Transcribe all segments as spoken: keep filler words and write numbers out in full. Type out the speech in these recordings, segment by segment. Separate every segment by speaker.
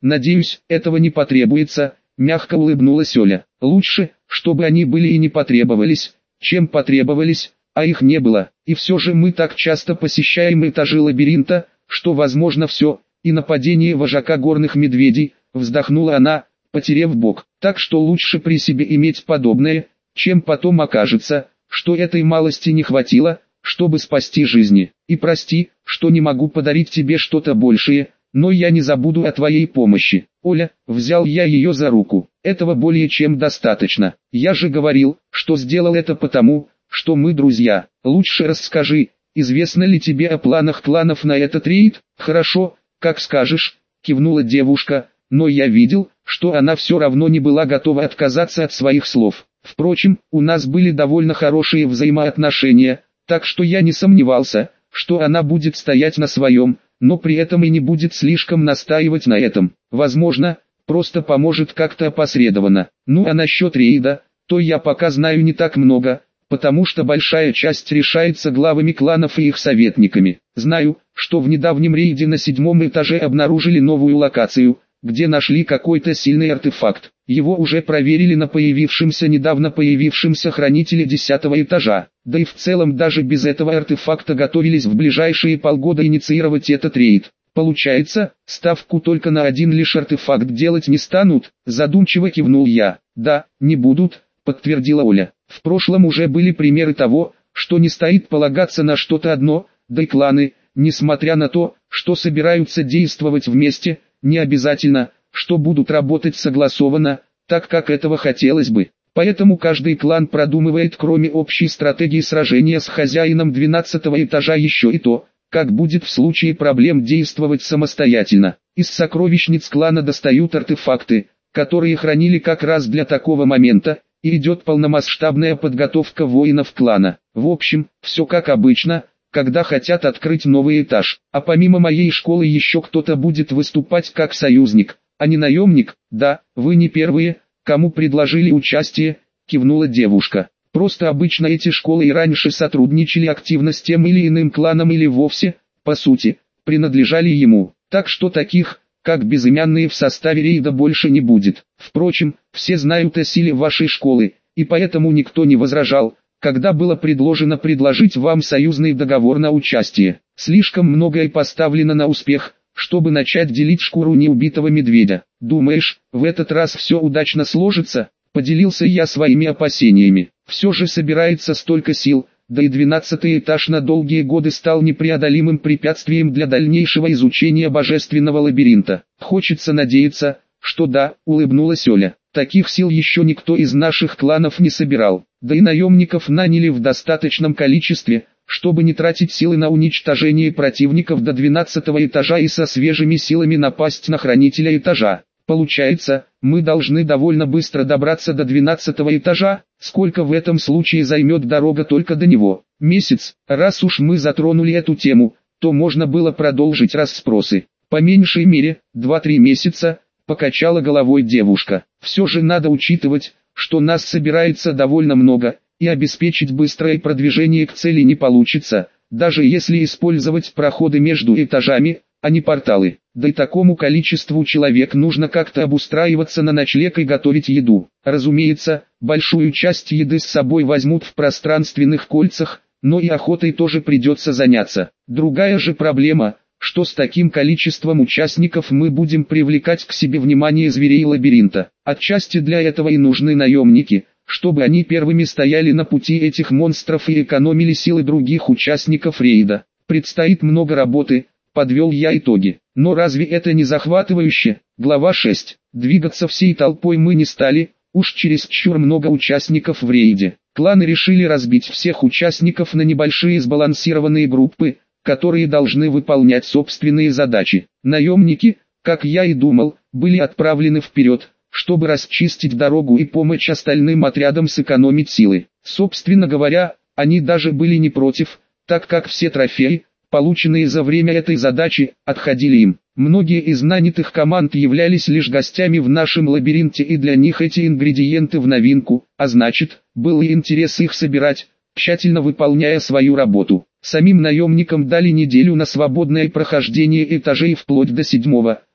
Speaker 1: Надеюсь, этого не потребуется, мягко улыбнулась Оля. Лучше, чтобы они были и не потребовались, чем потребовались, а их не было. И все же мы так часто посещаем этажи лабиринта, что возможно все, и нападение вожака горных медведей, вздохнула она, потерев бок. Так что лучше при себе иметь подобное, чем потом окажется, что этой малости не хватило, чтобы спасти жизни. И прости, что не могу подарить тебе что-то большее, но я не забуду о твоей помощи. Оля, взял я ее за руку. Этого более чем достаточно. Я же говорил, что сделал это потому, что мы друзья. Лучше расскажи, известно ли тебе о планах кланов на этот рейд? Хорошо, как скажешь, кивнула девушка, но я видел, что она все равно не была готова отказаться от своих слов. Впрочем, у нас были довольно хорошие взаимоотношения, так что я не сомневался, что она будет стоять на своем, но при этом и не будет слишком настаивать на этом. Возможно, просто поможет как-то опосредованно. Ну а насчет рейда, то я пока знаю не так много, потому что большая часть решается главами кланов и их советниками. Знаю, что в недавнем рейде на седьмом этаже обнаружили новую локацию, где нашли какой-то сильный артефакт. Его уже проверили на появившемся недавно появившемся хранителе десятого этажа. Да и в целом даже без этого артефакта готовились в ближайшие полгода инициировать этот рейд. Получается, ставку только на один лишь артефакт делать не станут, задумчиво кивнул я. Да, не будут, подтвердила Оля. В прошлом уже были примеры того, что не стоит полагаться на что-то одно, да и кланы, несмотря на то, что собираются действовать вместе, не обязательно, что будут работать согласованно, так как этого хотелось бы. Поэтому каждый клан продумывает кроме общей стратегии сражения с хозяином двенадцатого этажа еще и то, как будет в случае проблем действовать самостоятельно. Из сокровищниц клана достают артефакты, которые хранили как раз для такого момента, и идет полномасштабная подготовка воинов клана. В общем, все как обычно, когда хотят открыть новый этаж. А помимо моей школы еще кто-то будет выступать как союзник, а не наемник. Да, вы не первые, кому предложили участие, кивнула девушка. Просто обычно эти школы и раньше сотрудничали активно с тем или иным кланом или вовсе, по сути, принадлежали ему. Так что таких, как безымянные в составе рейда больше не будет. Впрочем, все знают о силе вашей школы, и поэтому никто не возражал, когда было предложено предложить вам союзный договор на участие. Слишком многое поставлено на успех, чтобы начать делить шкуру неубитого медведя. Думаешь, в этот раз все удачно сложится? Поделился я своими опасениями. Все же собирается столько сил, да и двенадцатый этаж на долгие годы стал непреодолимым препятствием для дальнейшего изучения божественного лабиринта. Хочется надеяться, что да, улыбнулась Оля. Таких сил еще никто из наших кланов не собирал, да и наемников наняли в достаточном количестве, чтобы не тратить силы на уничтожение противников до двенадцатого этажа и со свежими силами напасть на хранителя этажа. Получается, мы должны довольно быстро добраться до двенадцатого этажа. Сколько в этом случае займет дорога только до него? Месяц. Раз уж мы затронули эту тему, то можно было продолжить расспросы. По меньшей мере, два-три месяца, покачала головой девушка. Все же надо учитывать, что нас собирается довольно много, и обеспечить быстрое продвижение к цели не получится, даже если использовать проходы между этажами, а не порталы. Да и такому количеству человек нужно как-то обустраиваться на ночлег и готовить еду. Разумеется, большую часть еды с собой возьмут в пространственных кольцах, но и охотой тоже придется заняться. Другая же проблема, что с таким количеством участников мы будем привлекать к себе внимание зверей лабиринта. Отчасти для этого и нужны наемники, чтобы они первыми стояли на пути этих монстров и экономили силы других участников рейда. Предстоит много работы, подвел я итоги. Но разве это не захватывающе? Глава шесть. Двигаться всей толпой мы не стали, уж чересчур много участников в рейде. Кланы решили разбить всех участников на небольшие сбалансированные группы, которые должны выполнять собственные задачи. Наемники, как я и думал, были отправлены вперед, чтобы расчистить дорогу и помочь остальным отрядам сэкономить силы. Собственно говоря, они даже были не против, так как все трофеи, полученные за время этой задачи, отходили им. Многие из нанятых команд являлись лишь гостями в нашем лабиринте, и для них эти ингредиенты в новинку, а значит, был и интерес их собирать, тщательно выполняя свою работу. Самим наемникам дали неделю на свободное прохождение этажей вплоть до седьмого,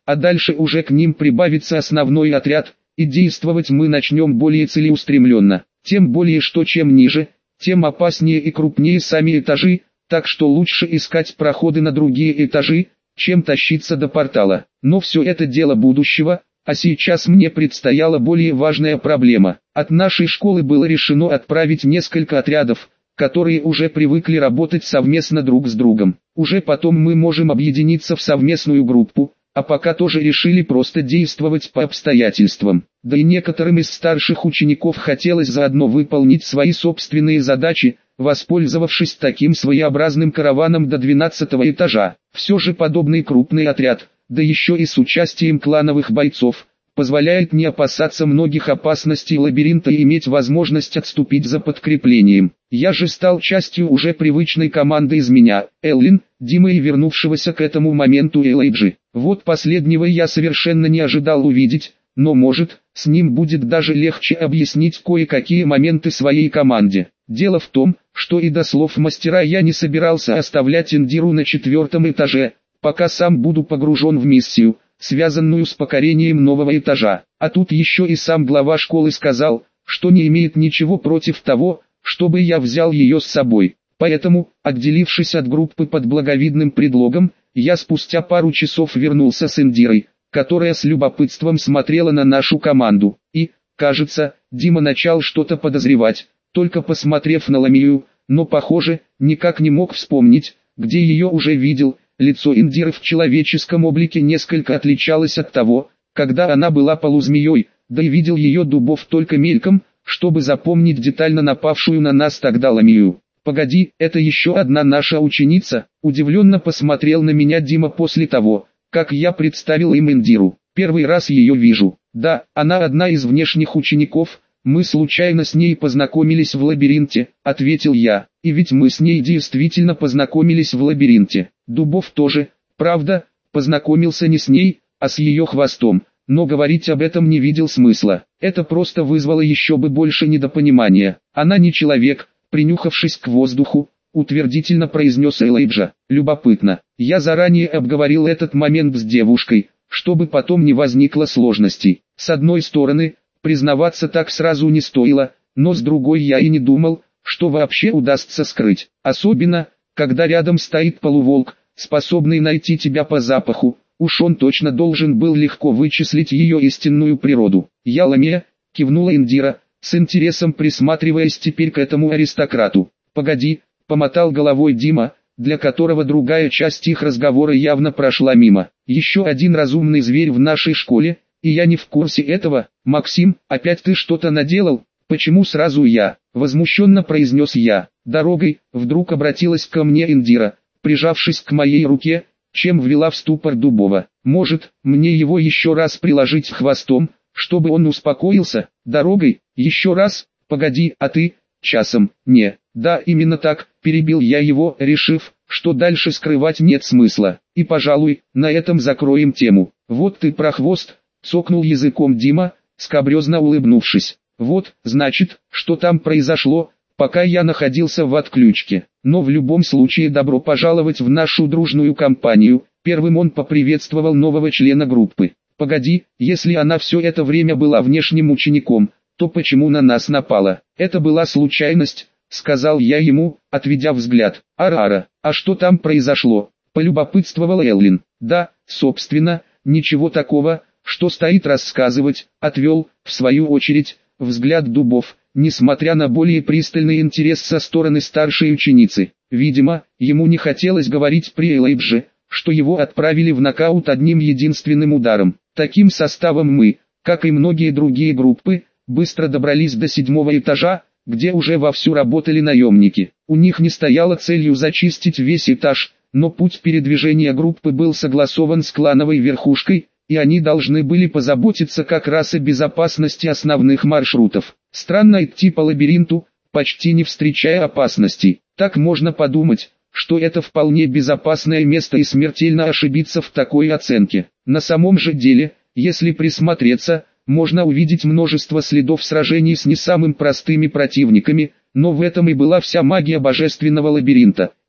Speaker 1: а дальше уже к ним прибавится основной отряд, и действовать мы начнем более целеустремленно. Тем более что чем ниже, тем опаснее и крупнее сами этажи, так что лучше искать проходы на другие этажи, чем тащиться до портала. Но все это дело будущего, а сейчас мне предстояла более важная проблема. От нашей школы было решено отправить несколько отрядов, которые уже привыкли работать совместно друг с другом. Уже потом мы можем объединиться в совместную группу, а пока тоже решили просто действовать по обстоятельствам. Да и некоторым из старших учеников хотелось заодно выполнить свои собственные задачи, воспользовавшись таким своеобразным караваном до двенадцатого этажа. Все же подобный крупный отряд, да еще и с участием клановых бойцов, позволяет не опасаться многих опасностей лабиринта и иметь возможность отступить за подкреплением. Я же стал частью уже привычной команды из меня, Эллин, Димы и вернувшегося к этому моменту Элайджи. Вот последнего я совершенно не ожидал увидеть, но может, с ним будет даже легче объяснить кое-какие моменты своей команде. Дело в том, что и до слов мастера я не собирался оставлять Индиру на четвертом этаже, пока сам буду погружен в миссию, связанную с покорением нового этажа. А тут еще и сам глава школы сказал, что не имеет ничего против того, чтобы я взял ее с собой. Поэтому, отделившись от группы под благовидным предлогом, я спустя пару часов вернулся с Индирой, которая с любопытством смотрела на нашу команду. И, кажется, Дима начал что-то подозревать, только посмотрев на Ламию, но, похоже, никак не мог вспомнить, где ее уже видел. Лицо Индиры в человеческом облике несколько отличалось от того, когда она была полузмеей, да и видел ее Дубов только мельком, чтобы запомнить детально напавшую на нас тогда Ламию. «Погоди, это еще одна наша ученица?» Удивленно посмотрел на меня Дима после того, как я представил им Индиру. «Первый раз ее вижу. Да, она одна из внешних учеников, мы случайно с ней познакомились в лабиринте», ответил я. «И ведь мы с ней действительно познакомились в лабиринте. Дубов тоже, правда, познакомился не с ней, а с ее хвостом, но говорить об этом не видел смысла. Это просто вызвало еще бы больше недопонимания. Она не человек», принюхавшись к воздуху, утвердительно произнес Элайджа. «Любопытно. Я заранее обговорил этот момент с девушкой, чтобы потом не возникло сложностей. С одной стороны, признаваться так сразу не стоило, но с другой я и не думал, что вообще удастся скрыть. Особенно, когда рядом стоит полуволк, способный найти тебя по запаху. Уж он точно должен был легко вычислить ее истинную природу». «Я Ламия», кивнула Индира, с интересом присматриваясь теперь к этому аристократу. «Погоди», помотал головой Дима, для которого другая часть их разговора явно прошла мимо. «Еще один разумный зверь в нашей школе, и я не в курсе этого. Максим, опять ты что-то наделал? Почему сразу я?» Возмущенно произнес я. «Дорогой», вдруг обратилась ко мне Индира, прижавшись к моей руке, чем ввела в ступор Дубова. «Может, мне его еще раз приложить хвостом, чтобы он успокоился? Дорогой? Еще раз? Погоди, а ты? Часом? Не». «Да, именно так», перебил я его, решив, что дальше скрывать нет смысла. «И, пожалуй, на этом закроем тему». «Вот ты про хвост», цокнул языком Дима, скабрезно улыбнувшись. «Вот, значит, что там произошло, пока я находился в отключке. Но в любом случае добро пожаловать в нашу дружную компанию». Первым он поприветствовал нового члена группы. «Погоди, если она все это время была внешним учеником, то почему на нас напала?» «Это была случайность», сказал я ему, отведя взгляд. «Ара-ара, а что там произошло?» полюбопытствовала Эллин. «Да, собственно, ничего такого, что стоит рассказывать», отвел, в свою очередь, взгляд Дубов, несмотря на более пристальный интерес со стороны старшей ученицы. Видимо, ему не хотелось говорить при Элайдже, что его отправили в нокаут одним единственным ударом. Таким составом мы, как и многие другие группы, быстро добрались до седьмого этажа, где уже вовсю работали наемники. У них не стояло целью зачистить весь этаж, но путь передвижения группы был согласован с клановой верхушкой, и они должны были позаботиться как раз о безопасности основных маршрутов. Странно идти по лабиринту, почти не встречая опасностей. Так можно подумать, что это вполне безопасное место и смертельно ошибиться в такой оценке. На самом же деле, если присмотреться, можно увидеть множество следов сражений с не самыми простыми противниками, но в этом и была вся магия божественного лабиринта.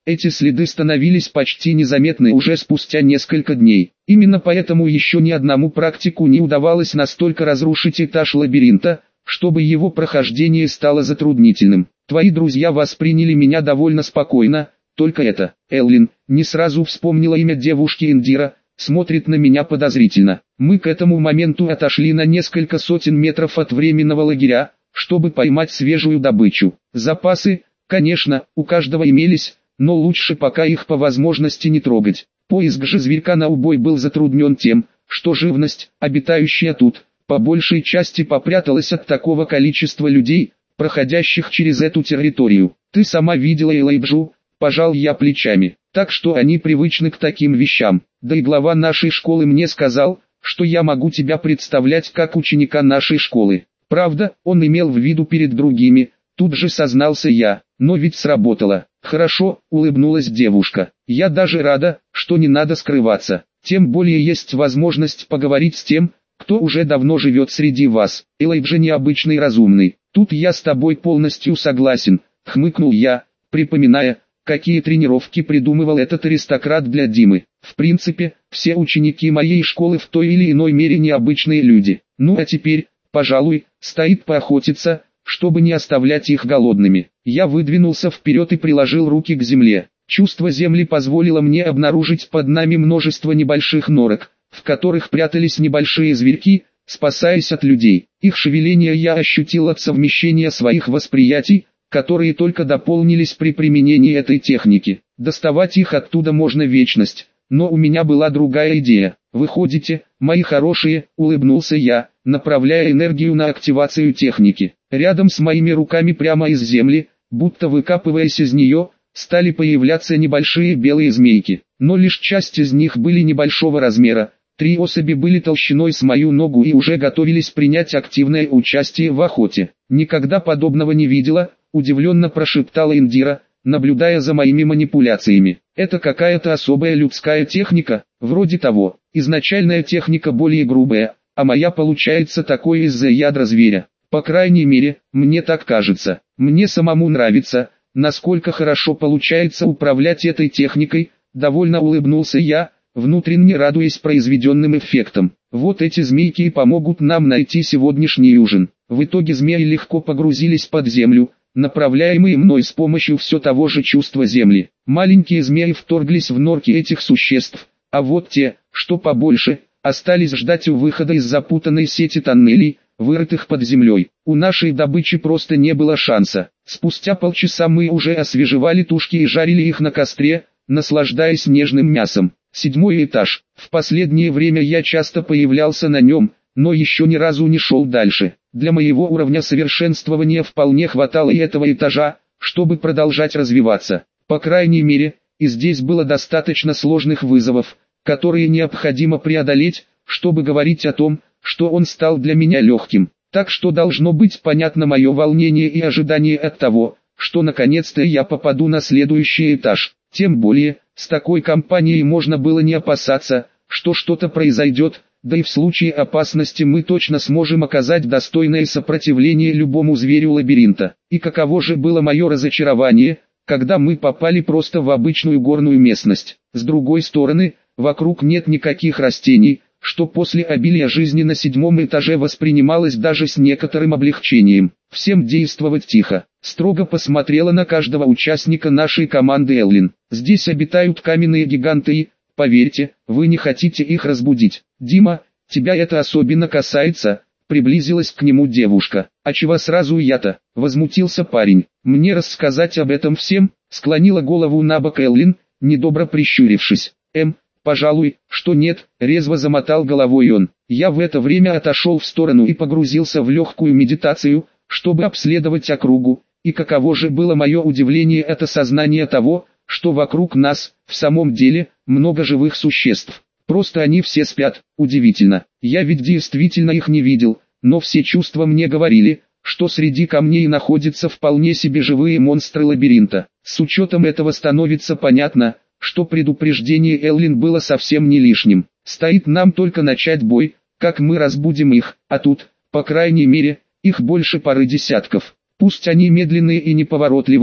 Speaker 1: эти следы становились почти незаметны уже спустя несколько дней. Именно поэтому еще ни одному практику не удавалось настолько разрушить этаж лабиринта, чтобы его прохождение стало затруднительным. Твои друзья восприняли меня довольно спокойно, только это, Эллин, не сразу вспомнила имя девушки Индира, смотрит на меня подозрительно. Мы к этому моменту отошли на несколько сотен метров от временного лагеря, чтобы поймать свежую добычу. Запасы, конечно, у каждого имелись, но лучше пока их по возможности не трогать. Поиск же зверька на убой был затруднен тем, что живность, обитающая тут, по большей части попряталась от такого количества людей, проходящих через эту территорию. Ты сама видела Элайджу, пожал я плечами, так что они привычны к таким вещам. Да и глава нашей школы мне сказал, что я могу тебя представлять как ученика нашей школы. Правда, он имел в виду перед другими, тут же сознался я, но ведь сработало. Хорошо, улыбнулась девушка, я даже рада, что не надо скрываться, тем более есть возможность поговорить с тем, кто уже давно живет среди вас. Элайджа необычный и разумный, тут я с тобой полностью согласен, хмыкнул я, припоминая, какие тренировки придумывал этот аристократ для Димы. В принципе, все ученики моей школы в той или иной мере необычные люди. Ну а теперь, пожалуй, стоит поохотиться, чтобы не оставлять их голодными. Я выдвинулся вперед и приложил руки к земле. Чувство земли позволило мне обнаружить под нами множество небольших норок, в которых прятались небольшие зверьки, спасаясь от людей. Их шевеление я ощутил от совмещения своих восприятий, которые только дополнились при применении этой техники. Доставать их оттуда можно вечность, но у меня была другая идея. Выходите, мои хорошие, улыбнулся я, направляя энергию на активацию техники. Рядом с моими руками прямо из земли, будто выкапываясь из нее, стали появляться небольшие белые змейки, но лишь часть из них были небольшого размера. Три особи были толщиной с мою ногу и уже готовились принять активное участие в охоте. Никогда подобного не видела, удивленно прошептала Индира, наблюдая за моими манипуляциями. Это какая-то особая людская техника, вроде того. Изначальная техника более грубая, а моя получается такой из-за ядра зверя. По крайней мере, мне так кажется. Мне самому нравится, насколько хорошо получается управлять этой техникой, довольно улыбнулся я, внутренне радуясь произведенным эффектом. Вот эти змейки и помогут нам найти сегодняшний ужин. В итоге змеи легко погрузились под землю, направляемые мной с помощью все того же чувства земли. Маленькие змеи вторглись в норки этих существ, а вот те, что побольше, остались ждать у выхода из запутанной сети тоннелей, вырытых под землей. У нашей добычи просто не было шанса. Спустя полчаса мы уже освежевали тушки и жарили их на костре, наслаждаясь нежным мясом. Седьмой этаж. В последнее время я часто появлялся на нем, но еще ни разу не шел дальше. Для моего уровня совершенствования вполне хватало и этого этажа, чтобы продолжать развиваться. По крайней мере, и здесь было достаточно сложных вызовов, которые необходимо преодолеть, чтобы говорить о том, что он стал для меня легким. Так что должно быть понятно мое волнение и ожидание от того, что наконец-то я попаду на следующий этаж. Тем более, с такой компанией можно было не опасаться, что что-то произойдет, да и в случае опасности мы точно сможем оказать достойное сопротивление любому зверю лабиринта. И каково же было мое разочарование, когда мы попали просто в обычную горную местность. С другой стороны, вокруг нет никаких растений, что после обилия жизни на седьмом этаже воспринималось даже с некоторым облегчением. Всем действовать тихо. Строго посмотрела на каждого участника нашей команды Эллин. Здесь обитают каменные гиганты и, поверьте, вы не хотите их разбудить. Дима, тебя это особенно касается, приблизилась к нему девушка. А чего сразу я-то, возмутился парень. Мне рассказать об этом всем, склонила голову на бок Эллин, недобро прищурившись. Эм, пожалуй, что нет, резво замотал головой он. Я в это время отошел в сторону и погрузился в легкую медитацию, чтобы обследовать округу, и каково же было мое удивление от осознания того, что вокруг нас, в самом деле, много живых существ. Просто они все спят, удивительно. Я ведь действительно их не видел, но все чувства мне говорили, что среди камней находятся вполне себе живые монстры лабиринта. С учетом этого становится понятно, что предупреждение Эллин было совсем не лишним. Стоит нам только начать бой, как мы разбудим их, а тут, по крайней мере, их больше пары десятков. Пусть они медленные и неповоротливые,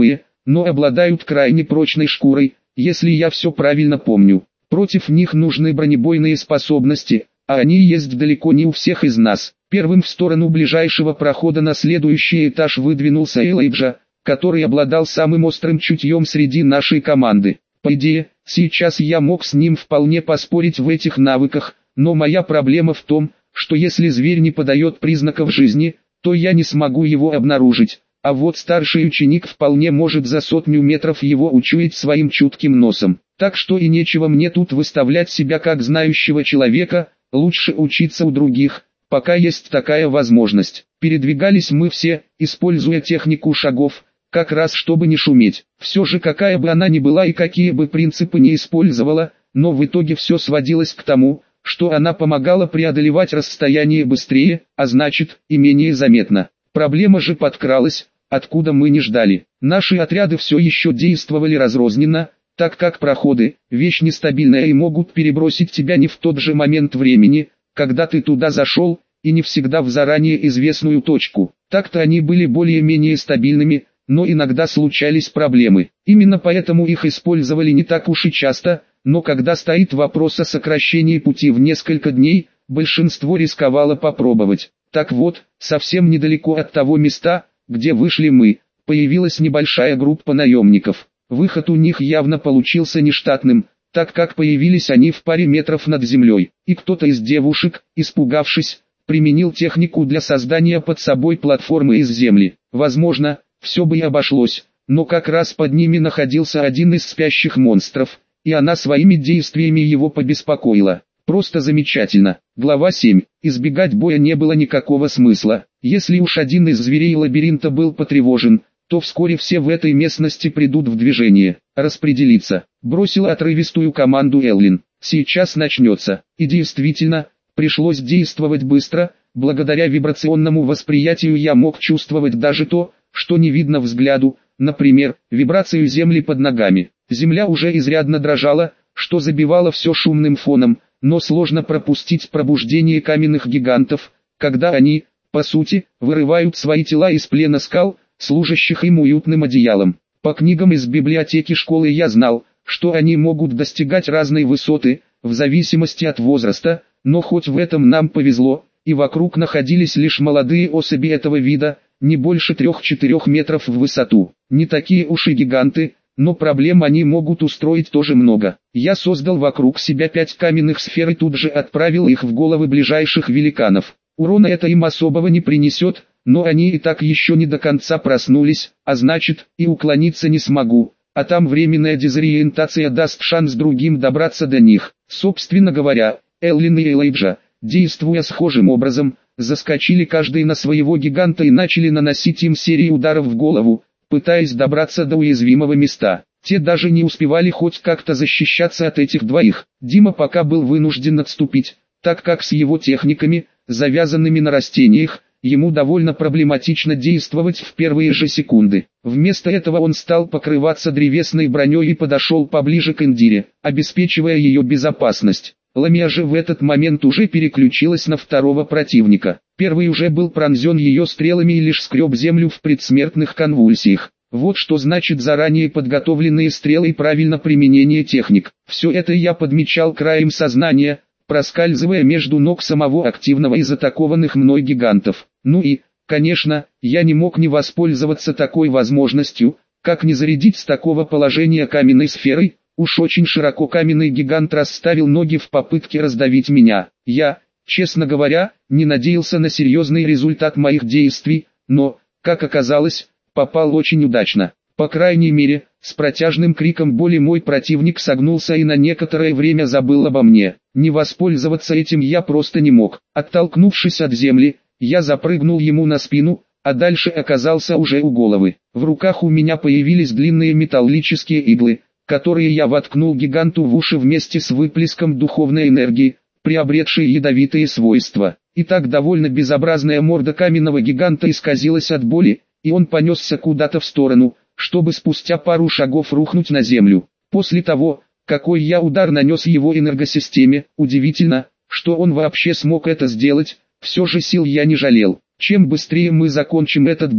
Speaker 1: но обладают крайне прочной шкурой, если я все правильно помню. Против них нужны бронебойные способности, а они есть далеко не у всех из нас. Первым в сторону ближайшего прохода на следующий этаж выдвинулся Элайджа, который обладал самым острым чутьем среди нашей команды. По идее, сейчас я мог с ним вполне поспорить в этих навыках, но моя проблема в том, что если зверь не подает признаков жизни, то я не смогу его обнаружить, а вот старший ученик вполне может за сотню метров его учуять своим чутким носом. Так что и нечего мне тут выставлять себя как знающего человека, лучше учиться у других, пока есть такая возможность. Передвигались мы все, используя технику шагов, как раз чтобы не шуметь. Все же какая бы она ни была и какие бы принципы не использовала, но в итоге все сводилось к тому, что она помогала преодолевать расстояние быстрее, а значит, и менее заметно. Проблема же подкралась, откуда мы не ждали. Наши отряды все еще действовали разрозненно, так как проходы – вещь нестабильная и могут перебросить тебя не в тот же момент времени, когда ты туда зашел, и не всегда в заранее известную точку. Так-то они были более-менее стабильными, но иногда случались проблемы. Именно поэтому их использовали не так уж и часто, но когда стоит вопрос о сокращении пути в несколько дней, большинство рисковало попробовать. Так вот, совсем недалеко от того места, где вышли мы, появилась небольшая группа наемников. Выход у них явно получился нештатным, так как появились они в паре метров над землей, и кто-то из девушек, испугавшись, применил технику для создания под собой платформы из земли. Возможно, все бы и обошлось, но как раз под ними находился один из спящих монстров, и она своими действиями его побеспокоила. Просто замечательно. Глава семь. Избегать боя не было никакого смысла. Если уж один из зверей лабиринта был потревожен, то вскоре все в этой местности придут в движение. Распределиться. Бросила отрывистую команду Эллин. Сейчас начнется. И действительно, пришлось действовать быстро. Благодаря вибрационному восприятию я мог чувствовать даже то, что не видно взгляду, например, вибрацию земли под ногами. Земля уже изрядно дрожала, что забивало все шумным фоном, но сложно пропустить пробуждение каменных гигантов, когда они, по сути, вырывают свои тела из плена скал, служащих им уютным одеялом. По книгам из библиотеки школы я знал, что они могут достигать разной высоты, в зависимости от возраста, но хоть в этом нам повезло, и вокруг находились лишь молодые особи этого вида, не больше трех-четырех метров в высоту. Не такие уж и гиганты, но проблем они могут устроить тоже много. Я создал вокруг себя пять каменных сфер и тут же отправил их в головы ближайших великанов. Урона это им особого не принесет, но они и так еще не до конца проснулись, а значит, и уклониться не смогу, а там временная дезориентация даст шанс другим добраться до них. Собственно говоря, Эллин и Элайджа, действуя схожим образом, заскочили каждый на своего гиганта и начали наносить им серию ударов в голову, пытаясь добраться до уязвимого места. Те даже не успевали хоть как-то защищаться от этих двоих. Дима пока был вынужден отступить, так как с его техниками, завязанными на растениях, ему довольно проблематично действовать в первые же секунды. Вместо этого он стал покрываться древесной броней и подошел поближе к Индире, обеспечивая ее безопасность. Ламия же в этот момент уже переключилась на второго противника. Первый уже был пронзен ее стрелами и лишь скреб землю в предсмертных конвульсиях. Вот что значит заранее подготовленные стрелы и правильное применение техник. Все это я подмечал краем сознания, проскальзывая между ног самого активного из атакованных мной гигантов. Ну и, конечно, я не мог не воспользоваться такой возможностью, как не зарядить с такого положения каменной сферой. Уж очень широко каменный гигант расставил ноги в попытке раздавить меня. Я, честно говоря, не надеялся на серьезный результат моих действий, но, как оказалось, попал очень удачно. По крайней мере, с протяжным криком боли мой противник согнулся и на некоторое время забыл обо мне. Не воспользоваться этим я просто не мог. Оттолкнувшись от земли, я запрыгнул ему на спину, а дальше оказался уже у головы. В руках у меня появились длинные металлические иглы, которые я воткнул гиганту в уши вместе с выплеском духовной энергии, приобретшей ядовитые свойства. И так довольно безобразная морда каменного гиганта исказилась от боли, и он понесся куда-то в сторону, чтобы спустя пару шагов рухнуть на землю. После того, какой я удар нанес его энергосистеме, удивительно, что он вообще смог это сделать, все же сил я не жалел. Чем быстрее мы закончим этот бой,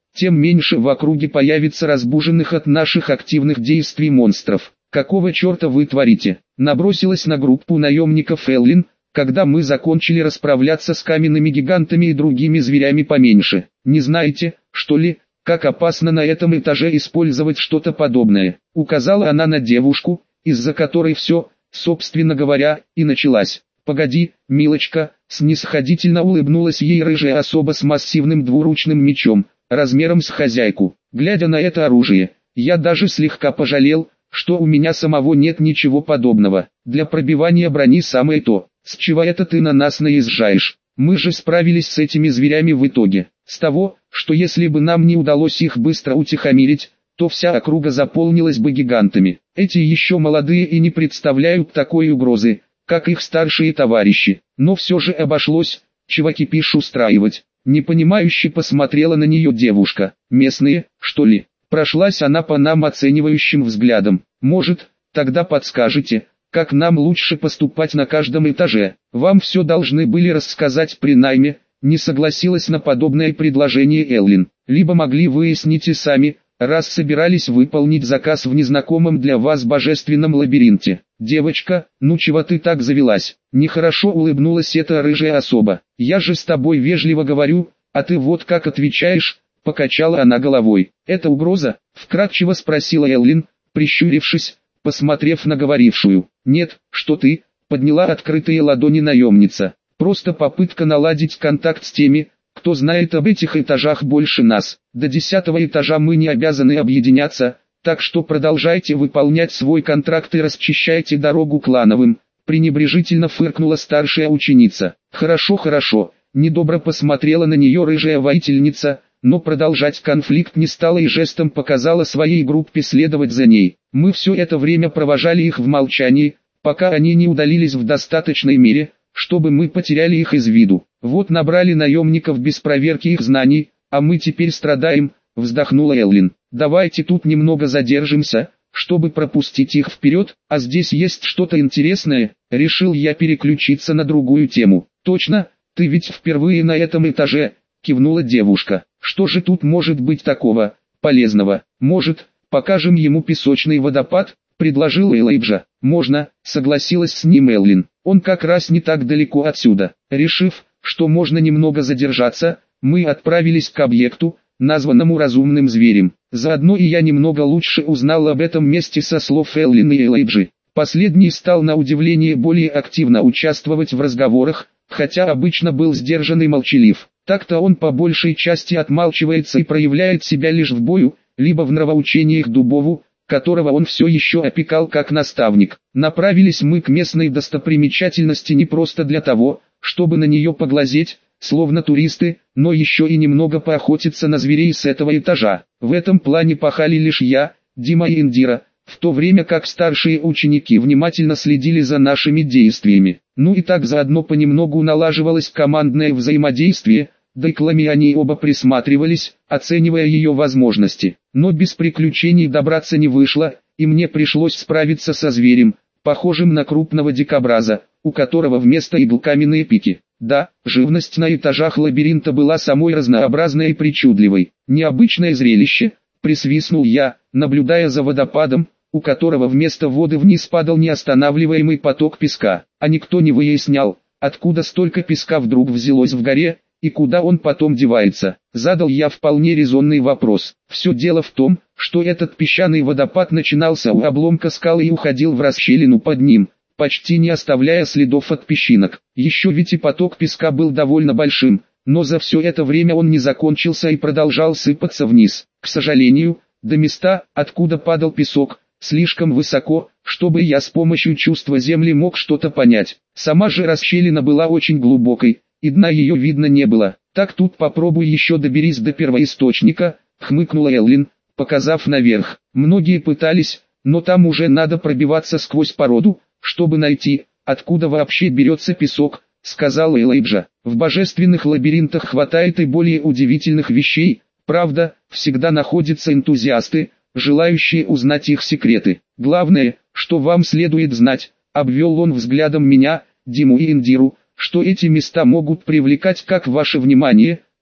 Speaker 1: тем меньше в округе появится разбуженных от наших активных действий монстров. Какого черта вы творите? Набросилась на группу наемников Эллин, когда мы закончили расправляться с каменными гигантами и другими зверями поменьше. Не знаете, что ли, как опасно на этом этаже использовать что-то подобное? Указала она на девушку, из-за которой все, собственно говоря, и началась. «Погоди, милочка», снисходительно улыбнулась ей рыжая особа с массивным двуручным мечом, размером с хозяйку. Глядя на это оружие, я даже слегка пожалел, что у меня самого нет ничего подобного. Для пробивания брони самое то. С чего это ты на нас наезжаешь? Мы же справились с этими зверями в итоге. С того, что если бы нам не удалось их быстро утихомирить, то вся округа заполнилась бы гигантами. Эти еще молодые и не представляют такой угрозы, как их старшие товарищи. Но все же обошлось, чего кипиш устраивать. Непонимающе посмотрела на нее девушка. Местные, что ли? Прошлась она по нам оценивающим взглядом. Может, тогда подскажете, как нам лучше поступать на каждом этаже? Вам все должны были рассказать при найме. Не согласилась на подобное предложение Эллин. Либо могли выяснить и сами, раз собирались выполнить заказ в незнакомом для вас божественном лабиринте. Девочка, ну чего ты так завелась? Нехорошо улыбнулась эта рыжая особа. Я же с тобой вежливо говорю, а ты вот как отвечаешь? Покачала она головой. «Это угроза?» — вкратчиво спросила Эллин, прищурившись, посмотрев на говорившую. «Нет, что ты?» — подняла открытые ладони наемница. «Просто попытка наладить контакт с теми, кто знает об этих этажах больше нас. До десятого этажа мы не обязаны объединяться, так что продолжайте выполнять свой контракт и расчищайте дорогу клановым», — пренебрежительно фыркнула старшая ученица. «Хорошо, хорошо», — недобро посмотрела на нее рыжая воительница, но продолжать конфликт не стала и жестом показала своей группе следовать за ней. Мы все это время провожали их в молчании, пока они не удалились в достаточной мере, чтобы мы потеряли их из виду. Вот набрали наемников без проверки их знаний, а мы теперь страдаем, вздохнула Эллин. Давайте тут немного задержимся, чтобы пропустить их вперед, а здесь есть что-то интересное. Решил я переключиться на другую тему. Точно, ты ведь впервые на этом этаже, кивнула девушка. Что же тут может быть такого полезного? Может, покажем ему песочный водопад? Предложил Элайджа. Можно, согласилась с ним Эллин. Он как раз не так далеко отсюда. Решив, что можно немного задержаться, мы отправились к объекту, названному разумным зверем. Заодно и я немного лучше узнал об этом месте со слов Эллин и Элайджи. Последний стал на удивление более активно участвовать в разговорах, хотя обычно был сдержан и молчалив. Так-то он по большей части отмалчивается и проявляет себя лишь в бою, либо в нравоучениях Дубову, которого он все еще опекал как наставник. Направились мы к местной достопримечательности не просто для того, чтобы на нее поглазеть, словно туристы, но еще и немного поохотиться на зверей с этого этажа. В этом плане пахали лишь я, Дима и Индира, в то время как старшие ученики внимательно следили за нашими действиями. Ну и так заодно понемногу налаживалось командное взаимодействие, да и к Ламе они оба присматривались, оценивая ее возможности. Но без приключений добраться не вышло, и мне пришлось справиться со зверем, похожим на крупного дикобраза, у которого вместо игл каменные пики. Да, живность на этажах лабиринта была самой разнообразной и причудливой. Необычное зрелище, присвистнул я, наблюдая за водопадом, у которого вместо воды вниз падал неостанавливаемый поток песка, а никто не выяснял, откуда столько песка вдруг взялось в горе, и куда он потом девается. Задал я вполне резонный вопрос. Все дело в том, что этот песчаный водопад начинался у обломка скалы и уходил в расщелину под ним, почти не оставляя следов от песчинок. Еще ведь и поток песка был довольно большим, но за все это время он не закончился и продолжал сыпаться вниз. К сожалению, до места, откуда падал песок, слишком высоко, чтобы я с помощью чувства земли мог что-то понять. Сама же расщелина была очень глубокой, и дна ее видно не было. Так тут попробуй еще доберись до первоисточника, хмыкнула Эллин, показав наверх. Многие пытались, но там уже надо пробиваться сквозь породу, чтобы найти, откуда вообще берется песок, сказал Элайджа. В божественных лабиринтах хватает и более удивительных вещей, правда, всегда находятся энтузиасты, желающие узнать их секреты. Главное, что вам следует знать, обвел он взглядом меня, Диму и Индиру, что эти места могут привлекать как ваше внимание,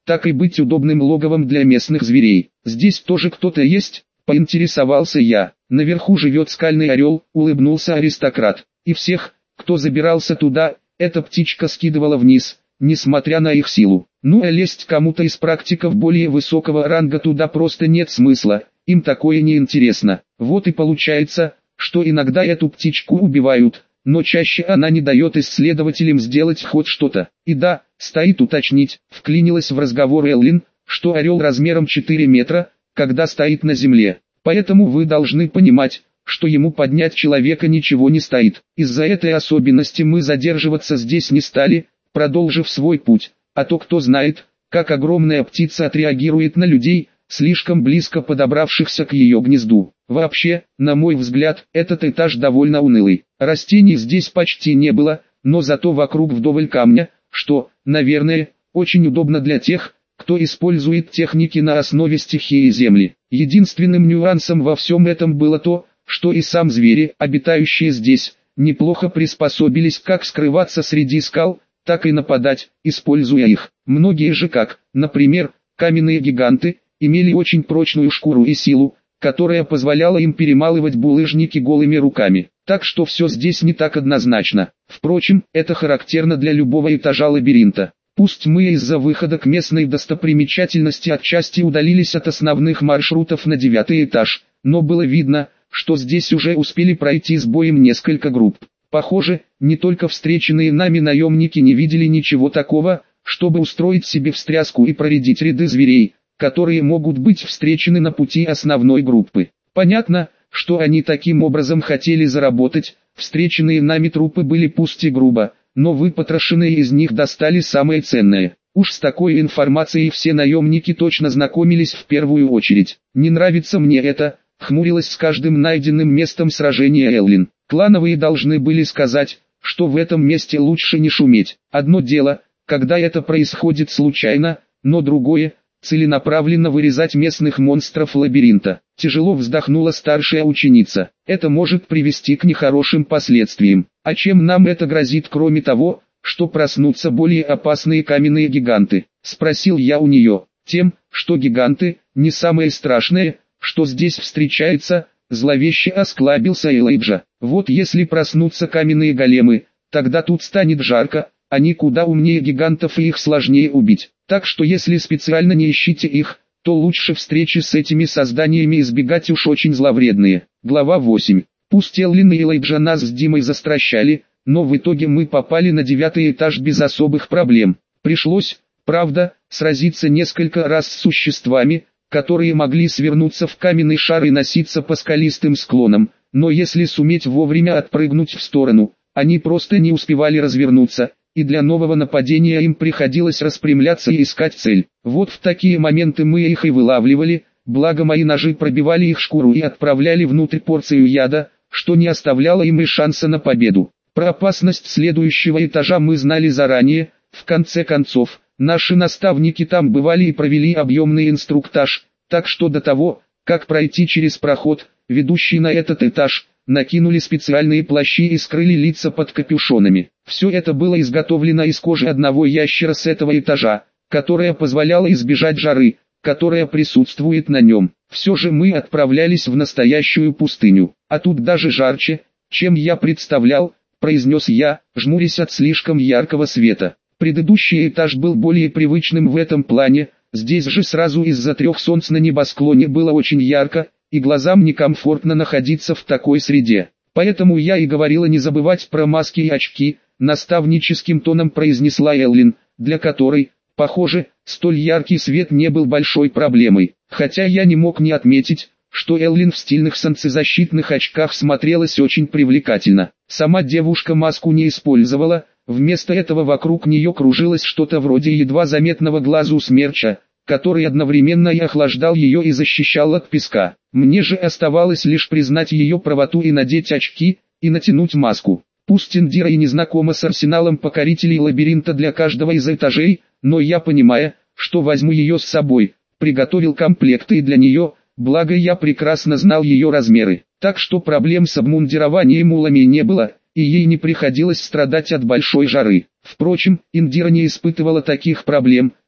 Speaker 1: так и быть удобным логовом для местных зверей. Здесь тоже кто-то есть? Поинтересовался я. Наверху живет скальный орел, улыбнулся аристократ. И всех, кто забирался туда, эта птичка скидывала вниз, несмотря на их силу. Ну а лезть кому-то из практиков более высокого ранга туда просто нет смысла, им такое не интересно. Вот и получается, что иногда эту птичку убивают, но чаще она не дает исследователям сделать хоть что-то. И да, стоит уточнить, вклинилась в разговор Эллин, что орел размером четыре метра, когда стоит на земле. Поэтому вы должны понимать, что ему поднять человека ничего не стоит. Из-за этой особенности мы задерживаться здесь не стали, продолжив свой путь. А то кто знает, как огромная птица отреагирует на людей, слишком близко подобравшихся к ее гнезду. Вообще, на мой взгляд, этот этаж довольно унылый. Растений здесь почти не было, но зато вокруг вдоволь камня, что, наверное, очень удобно для тех, кто использует техники на основе стихии земли. Единственным нюансом во всем этом было то, что и сам звери, обитающие здесь, неплохо приспособились как скрываться среди скал, так и нападать, используя их. Многие же, как, например, каменные гиганты, имели очень прочную шкуру и силу, которая позволяла им перемалывать булыжники голыми руками. Так что все здесь не так однозначно. Впрочем, это характерно для любого этажа лабиринта. Пусть мы из-за выхода к местной достопримечательности отчасти удалились от основных маршрутов на девятый этаж, но было видно, что здесь уже успели пройти с боем несколько групп. Похоже, не только встреченные нами наемники не видели ничего такого, чтобы устроить себе встряску и проредить ряды зверей, которые могут быть встречены на пути основной группы. Понятно, что они таким образом хотели заработать, встреченные нами трупы были пусть и грубо, но выпотрошенные из них достали самое ценное. Уж с такой информацией все наемники точно знакомились в первую очередь. Не нравится мне это, хмурилась с каждым найденным местом сражения Эллин. Клановые должны были сказать, что в этом месте лучше не шуметь. Одно дело, когда это происходит случайно, но другое – целенаправленно вырезать местных монстров лабиринта. Тяжело вздохнула старшая ученица. Это может привести к нехорошим последствиям. А чем нам это грозит, кроме того, что проснутся более опасные каменные гиганты? Спросил я у нее. Тем, что гиганты – не самое страшное, что здесь встречается, зловеще осклабился Элайджа. Вот если проснутся каменные големы, тогда тут станет жарко, они куда умнее гигантов и их сложнее убить. Так что если специально не ищите их, то лучше встречи с этими созданиями избегать, уж очень зловредные. Глава восемь. Пусть Эллин и Элайджа нас с Димой застращали, но в итоге мы попали на девятый этаж без особых проблем. Пришлось, правда, сразиться несколько раз с существами, которые могли свернуться в каменный шар и носиться по скалистым склонам, но если суметь вовремя отпрыгнуть в сторону, они просто не успевали развернуться, и для нового нападения им приходилось распрямляться и искать цель. Вот в такие моменты мы их и вылавливали, благо мои ножи пробивали их шкуру и отправляли внутрь порцию яда, что не оставляло им и шанса на победу. Про опасность следующего этажа мы знали заранее, в конце концов, наши наставники там бывали и провели объемный инструктаж, так что до того, как пройти через проход, ведущий на этот этаж, накинули специальные плащи и скрыли лица под капюшонами. Все это было изготовлено из кожи одного ящера с этого этажа, которая позволяла избежать жары, которая присутствует на нем. Все же мы отправлялись в настоящую пустыню, а тут даже жарче, чем я представлял, произнес я, жмурясь от слишком яркого света. Предыдущий этаж был более привычным в этом плане, здесь же сразу из-за трех солнц на небосклоне было очень ярко, и глазам некомфортно находиться в такой среде. Поэтому я и говорила не забывать про маски и очки, наставническим тоном произнесла Эллин, для которой, похоже, столь яркий свет не был большой проблемой. Хотя я не мог не отметить, что Эллин в стильных солнцезащитных очках смотрелась очень привлекательно. Сама девушка маску не использовала, вместо этого вокруг нее кружилось что-то вроде едва заметного глазу смерча, который одновременно и охлаждал ее и защищал от песка. Мне же оставалось лишь признать ее правоту и надеть очки, и натянуть маску. Пусть Индира и не знакома с арсеналом покорителей лабиринта для каждого из этажей, но я, понимая, что возьму ее с собой, приготовил комплекты и для нее, благо я прекрасно знал ее размеры. Так что проблем с обмундированием у Ламии не было, и ей не приходилось страдать от большой жары. Впрочем, Индира не испытывала таких проблем,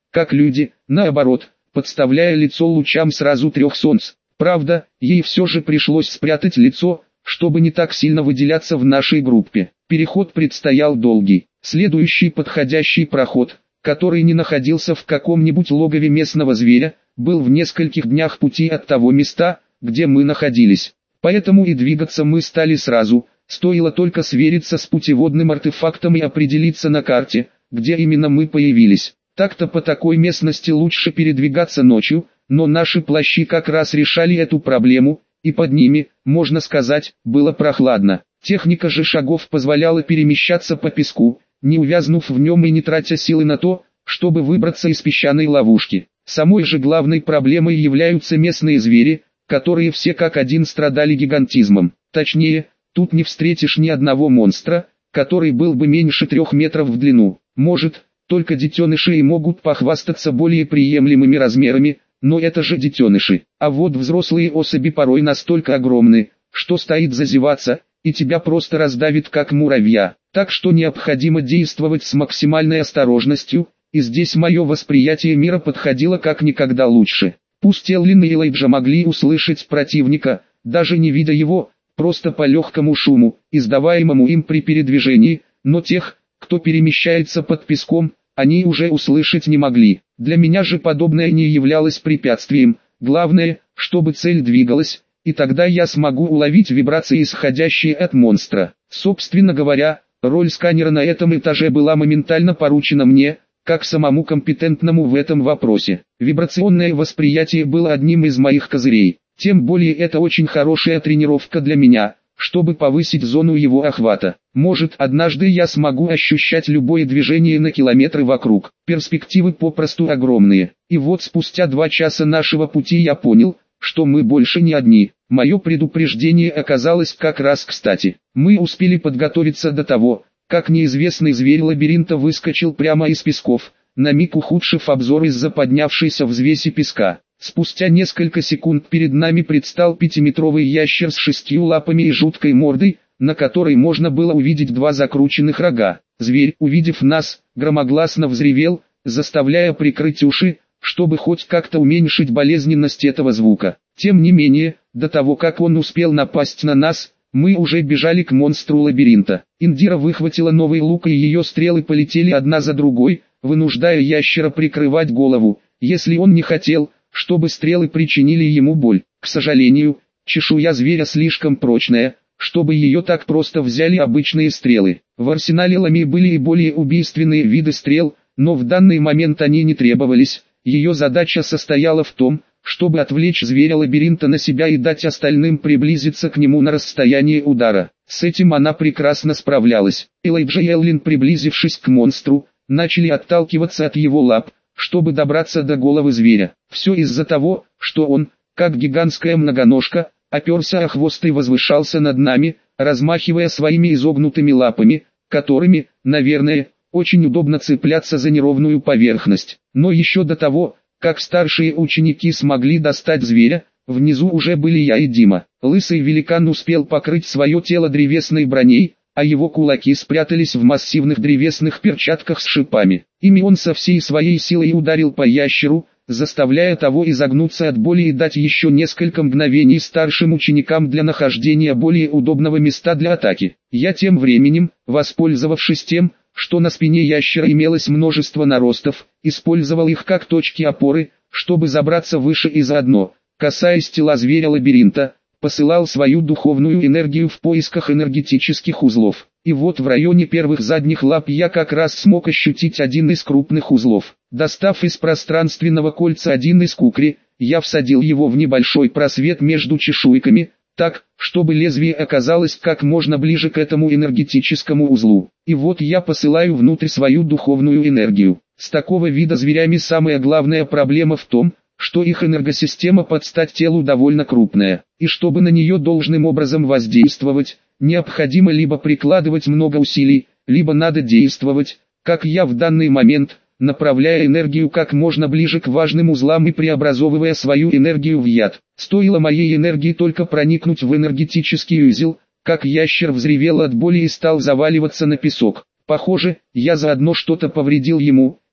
Speaker 1: как люди, наоборот, подставляя лицо лучам сразу трех солнц. Правда, ей все же пришлось спрятать лицо, чтобы не так сильно выделяться в нашей группе. Переход предстоял долгий. Следующий подходящий проход, который не находился в каком-нибудь логове местного зверя, был в нескольких днях пути от того места, где мы находились. Поэтому и двигаться мы стали сразу, стоило только свериться с путеводным артефактом и определиться на карте, где именно мы появились. Так-то по такой местности лучше передвигаться ночью, но наши плащи как раз решали эту проблему, и под ними, можно сказать, было прохладно. Техника же шагов позволяла перемещаться по песку, не увязнув в нем и не тратя силы на то, чтобы выбраться из песчаной ловушки. Самой же главной проблемой являются местные звери, которые все как один страдали гигантизмом. Точнее, тут не встретишь ни одного монстра, который был бы меньше трех метров в длину. Может, только детеныши и могут похвастаться более приемлемыми размерами, но это же детеныши. А вот взрослые особи порой настолько огромны, что стоит зазеваться, и тебя просто раздавит как муравья. Так что необходимо действовать с максимальной осторожностью, и здесь мое восприятие мира подходило как никогда лучше. Пусть Эллин и Элайджа могли услышать противника, даже не видя его, просто по легкому шуму, издаваемому им при передвижении, но тех, кто перемещается под песком, они уже услышать не могли. Для меня же подобное не являлось препятствием, главное, чтобы цель двигалась, и тогда я смогу уловить вибрации, исходящие от монстра. Собственно говоря, роль сканера на этом этаже была моментально поручена мне, как самому компетентному в этом вопросе. Вибрационное восприятие было одним из моих козырей. Тем более это очень хорошая тренировка для меня, чтобы повысить зону его охвата. Может, однажды я смогу ощущать любое движение на километры вокруг. Перспективы попросту огромные. И вот спустя два часа нашего пути я понял, что мы больше не одни. Мое предупреждение оказалось как раз кстати. Мы успели подготовиться до того, как неизвестный зверь лабиринта выскочил прямо из песков, на миг ухудшив обзор из-за поднявшейся взвеси песка. Спустя несколько секунд перед нами предстал пятиметровый ящер с шестью лапами и жуткой мордой, на которой можно было увидеть два закрученных рога. Зверь, увидев нас, громогласно взревел, заставляя прикрыть уши, чтобы хоть как-то уменьшить болезненность этого звука. Тем не менее, до того как он успел напасть на нас, мы уже бежали к монстру лабиринта. Индира выхватила новый лук, и ее стрелы полетели одна за другой, вынуждая ящера прикрывать голову, если он не хотел, чтобы стрелы причинили ему боль. К сожалению, чешуя зверя слишком прочная, чтобы ее так просто взяли обычные стрелы. В арсенале Ламии были и более убийственные виды стрел, но в данный момент они не требовались. Ее задача состояла в том, чтобы отвлечь зверя лабиринта на себя и дать остальным приблизиться к нему на расстояние удара. С этим она прекрасно справлялась. Элайджа и Эллин, приблизившись к монстру, начали отталкиваться от его лап, чтобы добраться до головы зверя. Все из-за того, что он, как гигантская многоножка, оперся о хвост и возвышался над нами, размахивая своими изогнутыми лапами, которыми, наверное, очень удобно цепляться за неровную поверхность. Но еще до того, как старшие ученики смогли достать зверя, внизу уже были я и Дима. Лысый великан успел покрыть свое тело древесной броней, а его кулаки спрятались в массивных древесных перчатках с шипами. Ими он со всей своей силой ударил по ящеру, заставляя того изогнуться от боли и дать еще несколько мгновений старшим ученикам для нахождения более удобного места для атаки. Я тем временем, воспользовавшись тем, что на спине ящера имелось множество наростов, использовал их как точки опоры, чтобы забраться выше и заодно, касаясь тела зверя лабиринта, посылал свою духовную энергию в поисках энергетических узлов. И вот в районе первых задних лап я как раз смог ощутить один из крупных узлов. Достав из пространственного кольца один из кукри, я всадил его в небольшой просвет между чешуйками, так, чтобы лезвие оказалось как можно ближе к этому энергетическому узлу. И вот я посылаю внутрь свою духовную энергию. С такого вида зверями самая главная проблема в том, что их энергосистема под стать телу довольно крупная, и чтобы на нее должным образом воздействовать, необходимо либо прикладывать много усилий, либо надо действовать, как я в данный момент, направляя энергию как можно ближе к важным узлам и преобразовывая свою энергию в яд. Стоило моей энергии только проникнуть в энергетический узел, как ящер взревел от боли и стал заваливаться на песок. Похоже, я заодно что-то повредил ему,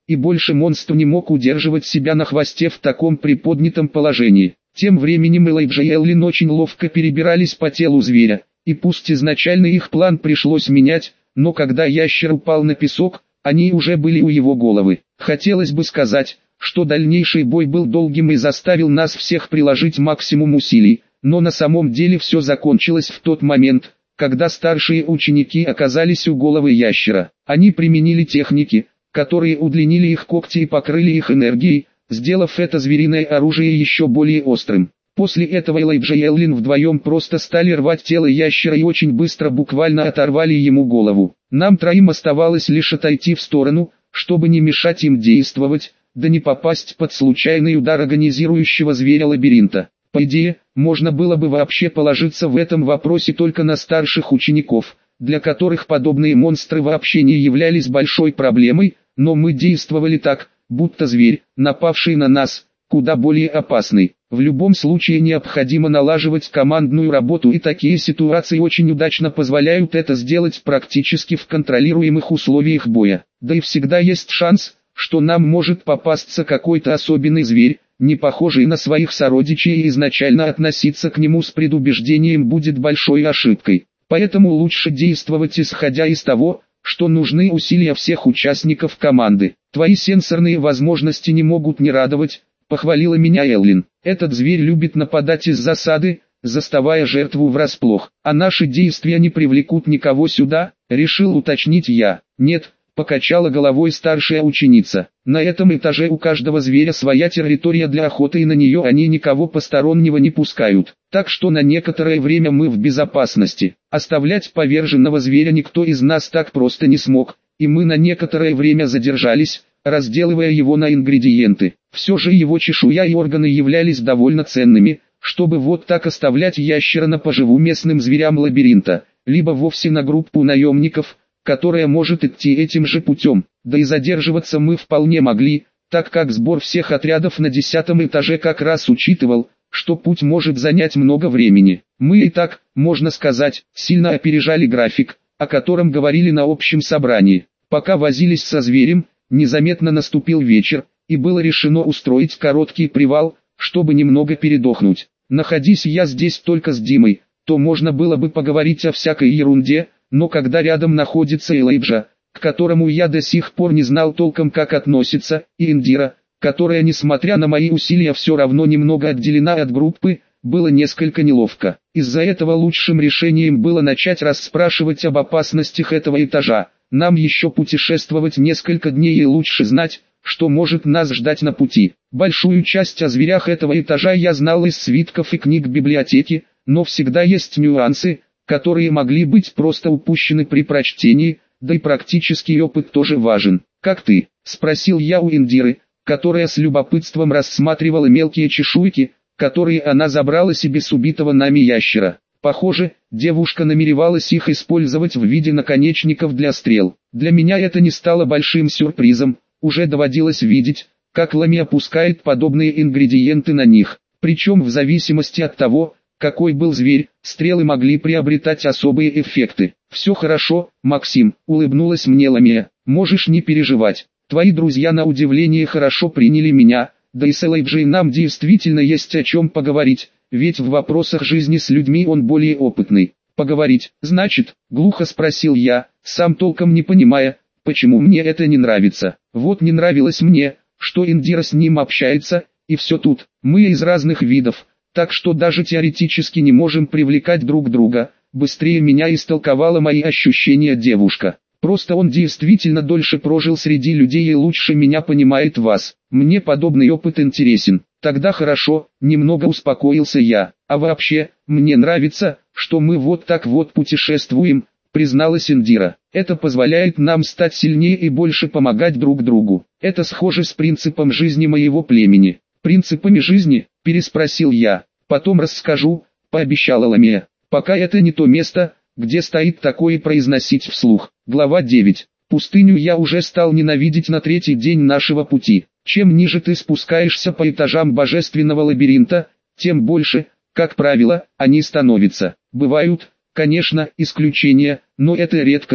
Speaker 1: и больше монстр не мог удерживать себя на хвосте в таком приподнятом положении. Тем временем Элайджа и Эллин очень ловко перебирались по телу зверя, и пусть изначально их план пришлось менять, но когда ящер упал на песок, они уже были у его головы. Хотелось бы сказать, что дальнейший бой был долгим и заставил нас всех приложить максимум усилий, но на самом деле все закончилось в тот момент, когда старшие ученики оказались у головы ящера. Они применили техники, которые удлинили их когти и покрыли их энергией, сделав это звериное оружие еще более острым. После этого Элайджа и Эллин вдвоем просто стали рвать тело ящера и очень быстро буквально оторвали ему голову. Нам троим оставалось лишь отойти в сторону, чтобы не мешать им действовать, да не попасть под случайный удар агонизирующего зверя лабиринта. По идее, можно было бы вообще положиться в этом вопросе только на старших учеников, для которых подобные монстры вообще не являлись большой проблемой, но мы действовали так, будто зверь, напавший на нас, куда более опасный. В любом случае необходимо налаживать командную работу, и такие ситуации очень удачно позволяют это сделать практически в контролируемых условиях боя. Да и всегда есть шанс, что нам может попасться какой-то особенный зверь, не похожий на своих сородичей, и изначально относиться к нему с предубеждением будет большой ошибкой. Поэтому лучше действовать исходя из того, что нужны усилия всех участников команды. Твои сенсорные возможности не могут не радовать, похвалила меня Эллин. Этот зверь любит нападать из засады, заставая жертву врасплох. А наши действия не привлекут никого сюда, решил уточнить я. Нет, покачала головой старшая ученица. На этом этаже у каждого зверя своя территория для охоты, и на нее они никого постороннего не пускают. Так что на некоторое время мы в безопасности. Оставлять поверженного зверя никто из нас так просто не смог, и мы на некоторое время задержались, разделывая его на ингредиенты. Все же его чешуя и органы являлись довольно ценными, чтобы вот так оставлять ящера на поживу местным зверям лабиринта, либо вовсе на группу наемников, которая может идти этим же путем. Да и задерживаться мы вполне могли, так как сбор всех отрядов на десятом этаже как раз учитывал, что путь может занять много времени. Мы и так, можно сказать, сильно опережали график, о котором говорили на общем собрании. Пока возились со зверем, незаметно наступил вечер, и было решено устроить короткий привал, чтобы немного передохнуть. Находись я здесь только с Димой, то можно было бы поговорить о всякой ерунде, но когда рядом находится Элайджа, к которому я до сих пор не знал толком как относится, и Индира, которая несмотря на мои усилия все равно немного отделена от группы, было несколько неловко. Из-за этого лучшим решением было начать расспрашивать об опасностях этого этажа. Нам еще путешествовать несколько дней, и лучше знать, что может нас ждать на пути. Большую часть о зверях этого этажа я знал из свитков и книг библиотеки, но всегда есть нюансы, которые могли быть просто упущены при прочтении, да и практический опыт тоже важен. «Как ты?» – спросил я у Индиры, которая с любопытством рассматривала мелкие чешуйки, которые она забрала себе с убитого нами ящера. Похоже, девушка намеревалась их использовать в виде наконечников для стрел. Для меня это не стало большим сюрпризом, уже доводилось видеть, как Лами опускает подобные ингредиенты на них. Причем в зависимости от того, какой был зверь, стрелы могли приобретать особые эффекты. «Все хорошо, Максим», — улыбнулась мне Ламия, — «можешь не переживать. Твои друзья на удивление хорошо приняли меня, да и с Элайджей нам действительно есть о чем поговорить, ведь в вопросах жизни с людьми он более опытный». «Поговорить, значит?» — глухо спросил я, сам толком не понимая, почему мне это не нравится. Вот не нравилось мне, что Индира с ним общается, и все тут. Мы из разных видов, так что даже теоретически не можем привлекать друг друга. Быстрее меня истолковала мои ощущения девушка. Просто он действительно дольше прожил среди людей и лучше меня понимает вас. Мне подобный опыт интересен. Тогда хорошо, немного успокоился я. А вообще, мне нравится, что мы вот так вот путешествуем, призналась Индира. Это позволяет нам стать сильнее и больше помогать друг другу. Это схоже с принципом жизни моего племени. Принципами жизни? Переспросил я. Потом расскажу, пообещала Ламия. Пока это не то место, где стоит такое произносить вслух. Глава девять. Пустыню я уже стал ненавидеть на третий день нашего пути. Чем ниже ты спускаешься по этажам божественного лабиринта, тем больше, как правило, они становятся. Бывают, конечно, исключения, но это редкость,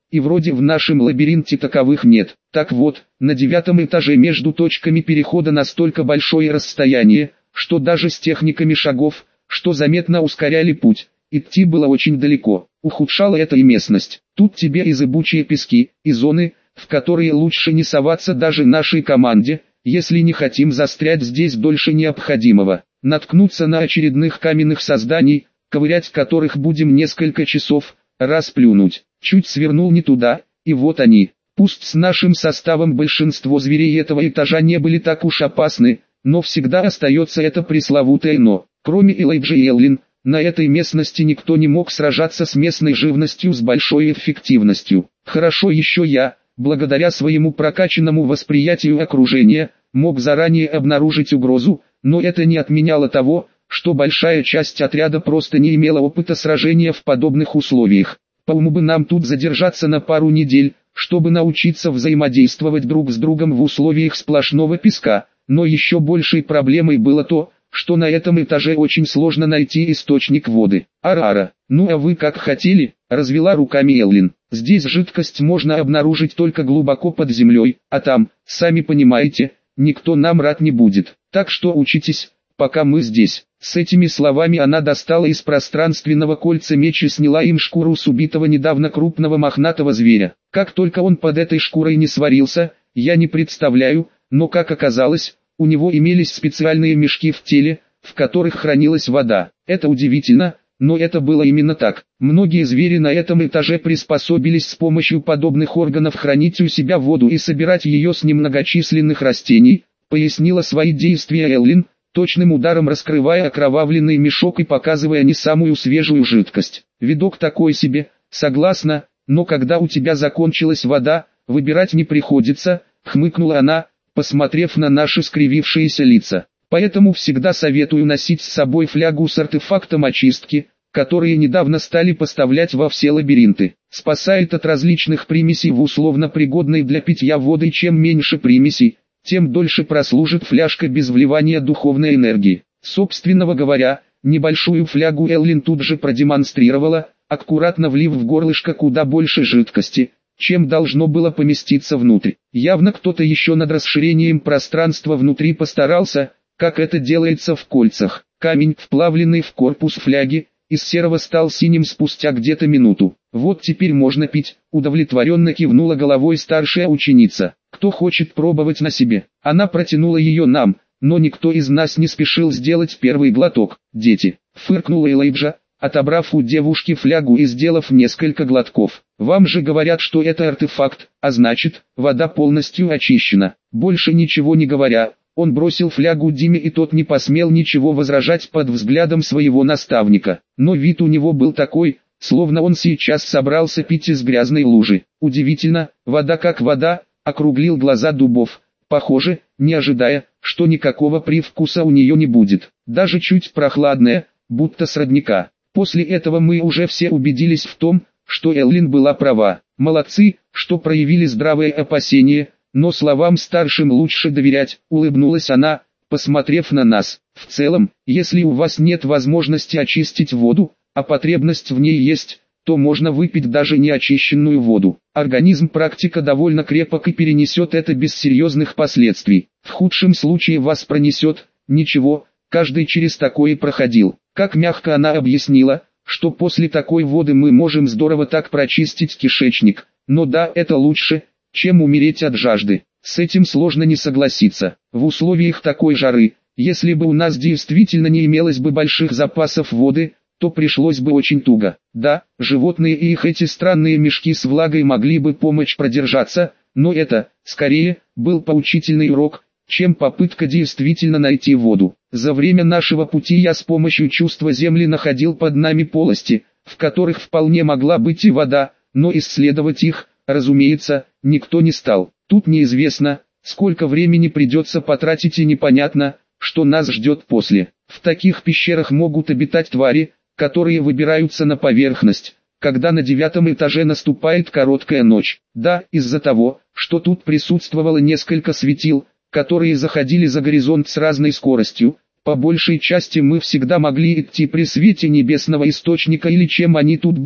Speaker 1: и вроде в нашем лабиринте таковых нет. Так вот, на девятом этаже между точками перехода настолько большое расстояние, что даже с техниками шагов, что заметно ускоряли путь, идти было очень далеко. Ухудшала это и местность. Тут тебе и зыбучие пески, и зоны, в которые лучше не соваться даже нашей команде, если не хотим застрять здесь дольше необходимого. Наткнуться на очередных каменных созданий, ковырять которых будем несколько часов, расплюнуть. Чуть свернул не туда, и вот они. Пусть с нашим составом большинство зверей этого этажа не были так уж опасны, но всегда остается это пресловутое «но». Кроме Элайджи и Эллин, на этой местности никто не мог сражаться с местной живностью с большой эффективностью. Хорошо еще я, благодаря своему прокачанному восприятию окружения, мог заранее обнаружить угрозу, но это не отменяло того, что большая часть отряда просто не имела опыта сражения в подобных условиях. По уму бы нам тут задержаться на пару недель, чтобы научиться взаимодействовать друг с другом в условиях сплошного песка, но еще большей проблемой было то, что на этом этаже очень сложно найти источник воды. Арара, ну а вы как хотели, развела руками Эллин. Здесь жидкость можно обнаружить только глубоко под землей, а там, сами понимаете, никто нам рад не будет. Так что учитесь, пока мы здесь. С этими словами она достала из пространственного кольца меч и сняла им шкуру с убитого недавно крупного мохнатого зверя. Как только он под этой шкурой не сварился, я не представляю, но как оказалось, у него имелись специальные мешки в теле, в которых хранилась вода. Это удивительно, но это было именно так. Многие звери на этом этаже приспособились с помощью подобных органов хранить у себя воду и собирать ее с немногочисленных растений, пояснила свои действия Эллин, точным ударом раскрывая окровавленный мешок и показывая не самую свежую жидкость. Видок такой себе, согласна, но когда у тебя закончилась вода, выбирать не приходится, хмыкнула она, посмотрев на наши скривившиеся лица. Поэтому всегда советую носить с собой флягу с артефактом очистки, которые недавно стали поставлять во все лабиринты. Спасает от различных примесей в условно пригодной для питья воды. Чем меньше примесей, тем дольше прослужит фляжка без вливания духовной энергии. Собственного говоря, небольшую флягу Эллин тут же продемонстрировала, аккуратно влив в горлышко куда больше жидкости, чем должно было поместиться внутрь. Явно кто-то еще над расширением пространства внутри постарался, как это делается в кольцах. Камень, вплавленный в корпус фляги, из серого стал синим спустя где-то минуту. Вот теперь можно пить, удовлетворенно кивнула головой старшая ученица. Кто хочет пробовать на себе? Она протянула ее нам, но никто из нас не спешил сделать первый глоток. Дети, фыркнула Элайджа, отобрав у девушки флягу и сделав несколько глотков. Вам же говорят, что это артефакт, а значит, вода полностью очищена. Больше ничего не говоря, он бросил флягу Диме, и тот не посмел ничего возражать под взглядом своего наставника. Но вид у него был такой, словно он сейчас собрался пить из грязной лужи. Удивительно, вода как вода, округлил глаза Дубов, похоже, не ожидая, что никакого привкуса у нее не будет. Даже чуть прохладная, будто с родника. После этого мы уже все убедились в том, что Эллин была права. Молодцы, что проявили здравое опасение, но словам старшим лучше доверять, улыбнулась она, посмотрев на нас. В целом, если у вас нет возможности очистить воду, а потребность в ней есть, то можно выпить даже неочищенную воду. Организм практика довольно крепок и перенесет это без серьезных последствий. В худшем случае вас пронесет, ничего, каждый через такое проходил. Как мягко она объяснила, что после такой воды мы можем здорово так прочистить кишечник. Но да, это лучше, чем умереть от жажды. С этим сложно не согласиться. В условиях такой жары, если бы у нас действительно не имелось бы больших запасов воды, то пришлось бы очень туго. Да, животные и их эти странные мешки с влагой могли бы помочь продержаться, но это, скорее, был поучительный урок, чем попытка действительно найти воду. За время нашего пути я с помощью чувства земли находил под нами полости, в которых вполне могла быть и вода, но исследовать их, разумеется, никто не стал. Тут неизвестно, сколько времени придется потратить, и непонятно, что нас ждет после. В таких пещерах могут обитать твари, которые выбираются на поверхность, когда на девятом этаже наступает короткая ночь. Да, из-за того, что тут присутствовало несколько светил, которые заходили за горизонт с разной скоростью, по большей части мы всегда могли идти при свете небесного источника или чем они тут были,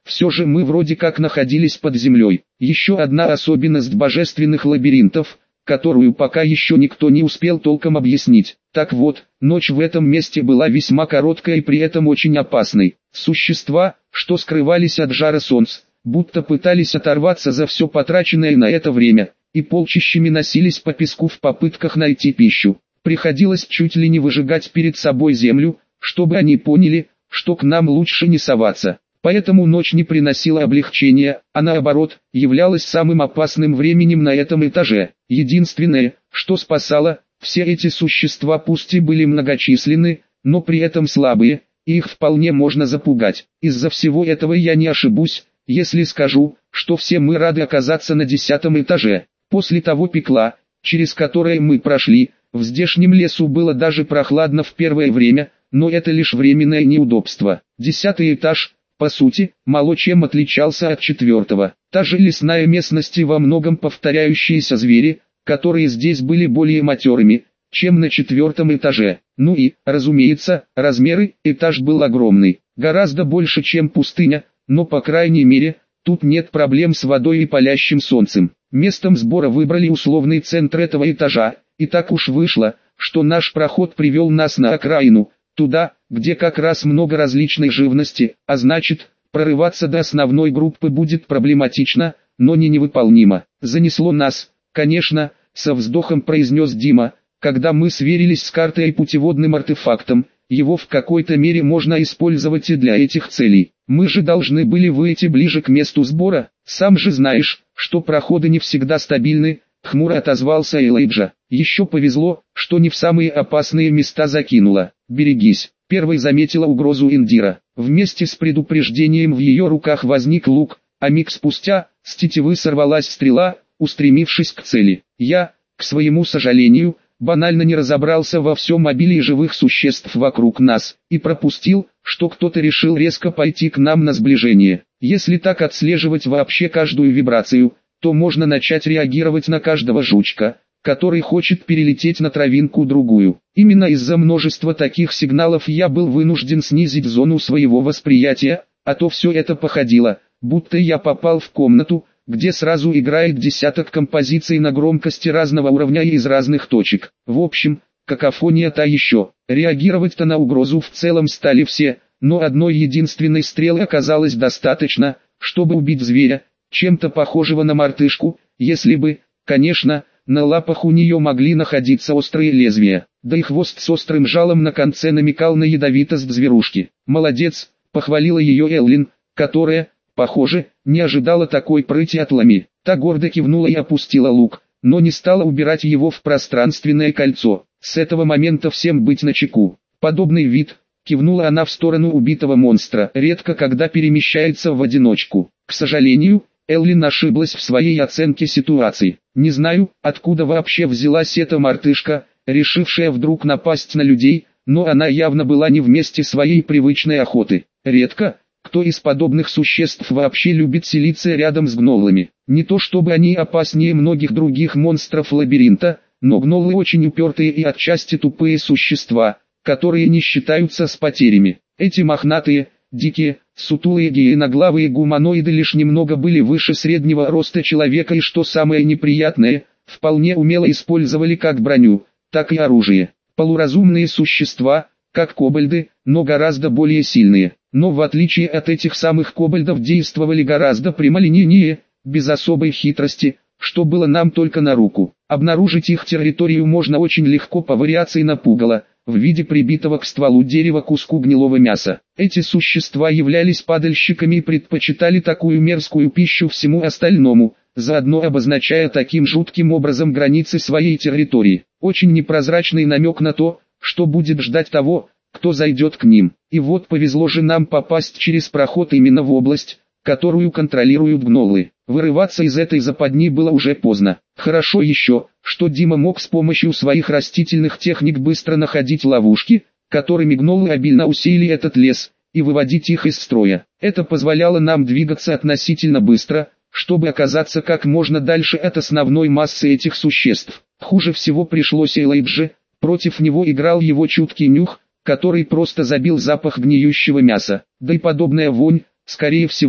Speaker 1: все же мы вроде как находились под землей. Еще одна особенность божественных лабиринтов, которую пока еще никто не успел толком объяснить. Так вот, ночь в этом месте была весьма короткая и при этом очень опасной. Существа, что скрывались от жара солнца, будто пытались оторваться за все потраченное на это время, и полчищами носились по песку в попытках найти пищу. Приходилось чуть ли не выжигать перед собой землю, чтобы они поняли, что к нам лучше не соваться. Поэтому ночь не приносила облегчения, а наоборот, являлась самым опасным временем на этом этаже. Единственное, что спасало, все эти существа пусть и были многочисленны, но при этом слабые, и их вполне можно запугать. Из-за всего этого я не ошибусь, если скажу, что все мы рады оказаться на десятом этаже. После того пекла, через которое мы прошли, в здешнем лесу было даже прохладно в первое время, но это лишь временное неудобство. Десятый этаж, по сути, мало чем отличался от четвертого. Та же лесная местность и во многом повторяющиеся звери, которые здесь были более матерыми, чем на четвертом этаже. Ну и, разумеется, размеры, этаж был огромный, гораздо больше, чем пустыня, но по крайней мере, тут нет проблем с водой и палящим солнцем. Местом сбора выбрали условный центр этого этажа, и так уж вышло, что наш проход привел нас на окраину, туда, где как раз много различной живности, а значит, прорываться до основной группы будет проблематично, но не невыполнимо. Занесло нас, конечно, со вздохом произнес Дима, когда мы сверились с картой и путеводным артефактом, его в какой-то мере можно использовать и для этих целей. Мы же должны были выйти ближе к месту сбора, сам же знаешь, что проходы не всегда стабильны, хмуро отозвался Элайджа. Еще повезло, что не в самые опасные места закинуло. Берегись. Первой заметила угрозу Индира. Вместе с предупреждением в ее руках возник лук, а миг спустя, с тетивы сорвалась стрела, устремившись к цели. Я, к своему сожалению, банально не разобрался во всем обилии живых существ вокруг нас, и пропустил, что кто-то решил резко пойти к нам на сближение. Если так отслеживать вообще каждую вибрацию, то можно начать реагировать на каждого жучка, который хочет перелететь на травинку другую. Именно из-за множества таких сигналов я был вынужден снизить зону своего восприятия, а то все это походило, будто я попал в комнату, где сразу играет десяток композиций на громкости разного уровня и из разных точек. В общем, какофония та еще. Реагировать-то на угрозу в целом стали все, но одной единственной стрелы оказалось достаточно, чтобы убить зверя, чем-то похожего на мартышку, если бы, конечно, на лапах у нее могли находиться острые лезвия, да и хвост с острым жалом на конце намекал на ядовитость зверушки. «Молодец», — похвалила ее Эллин, которая, похоже, не ожидала такой прыти от Лами. Та гордо кивнула и опустила лук, но не стала убирать его в пространственное кольцо. С этого момента всем быть начеку. Подобный вид, кивнула она в сторону убитого монстра, редко когда перемещается в одиночку. К сожалению, Эллин ошиблась в своей оценке ситуации. Не знаю, откуда вообще взялась эта мартышка, решившая вдруг напасть на людей, но она явно была не в месте своей привычной охоты. Редко, кто из подобных существ вообще любит селиться рядом с гноллами. Не то чтобы они опаснее многих других монстров лабиринта, но гноллы очень упертые и отчасти тупые существа, которые не считаются с потерями. Эти мохнатые, дикие, сутулые гиеноглавые гуманоиды лишь немного были выше среднего роста человека и, что самое неприятное, вполне умело использовали как броню, так и оружие. Полуразумные существа, как кобальды, но гораздо более сильные. Но в отличие от этих самых кобальдов действовали гораздо прямолинейнее, без особой хитрости, что было нам только на руку. Обнаружить их территорию можно очень легко по вариации на пугало, в виде прибитого к стволу дерева куску гнилого мяса. Эти существа являлись падальщиками и предпочитали такую мерзкую пищу всему остальному, заодно обозначая таким жутким образом границы своей территории. Очень непрозрачный намек на то, что будет ждать того, кто зайдет к ним. И вот повезло же нам попасть через проход именно в область, которую контролируют гноллы. Вырываться из этой западни было уже поздно. Хорошо еще, что Дима мог с помощью своих растительных техник быстро находить ловушки, которыми гноллы обильно усеяли этот лес, и выводить их из строя. Это позволяло нам двигаться относительно быстро, чтобы оказаться как можно дальше от основной массы этих существ. Хуже всего пришлось Элайдже, против него играл его чуткий нюх, который просто забил запах гниющего мяса. Да и подобная вонь, скорее всего,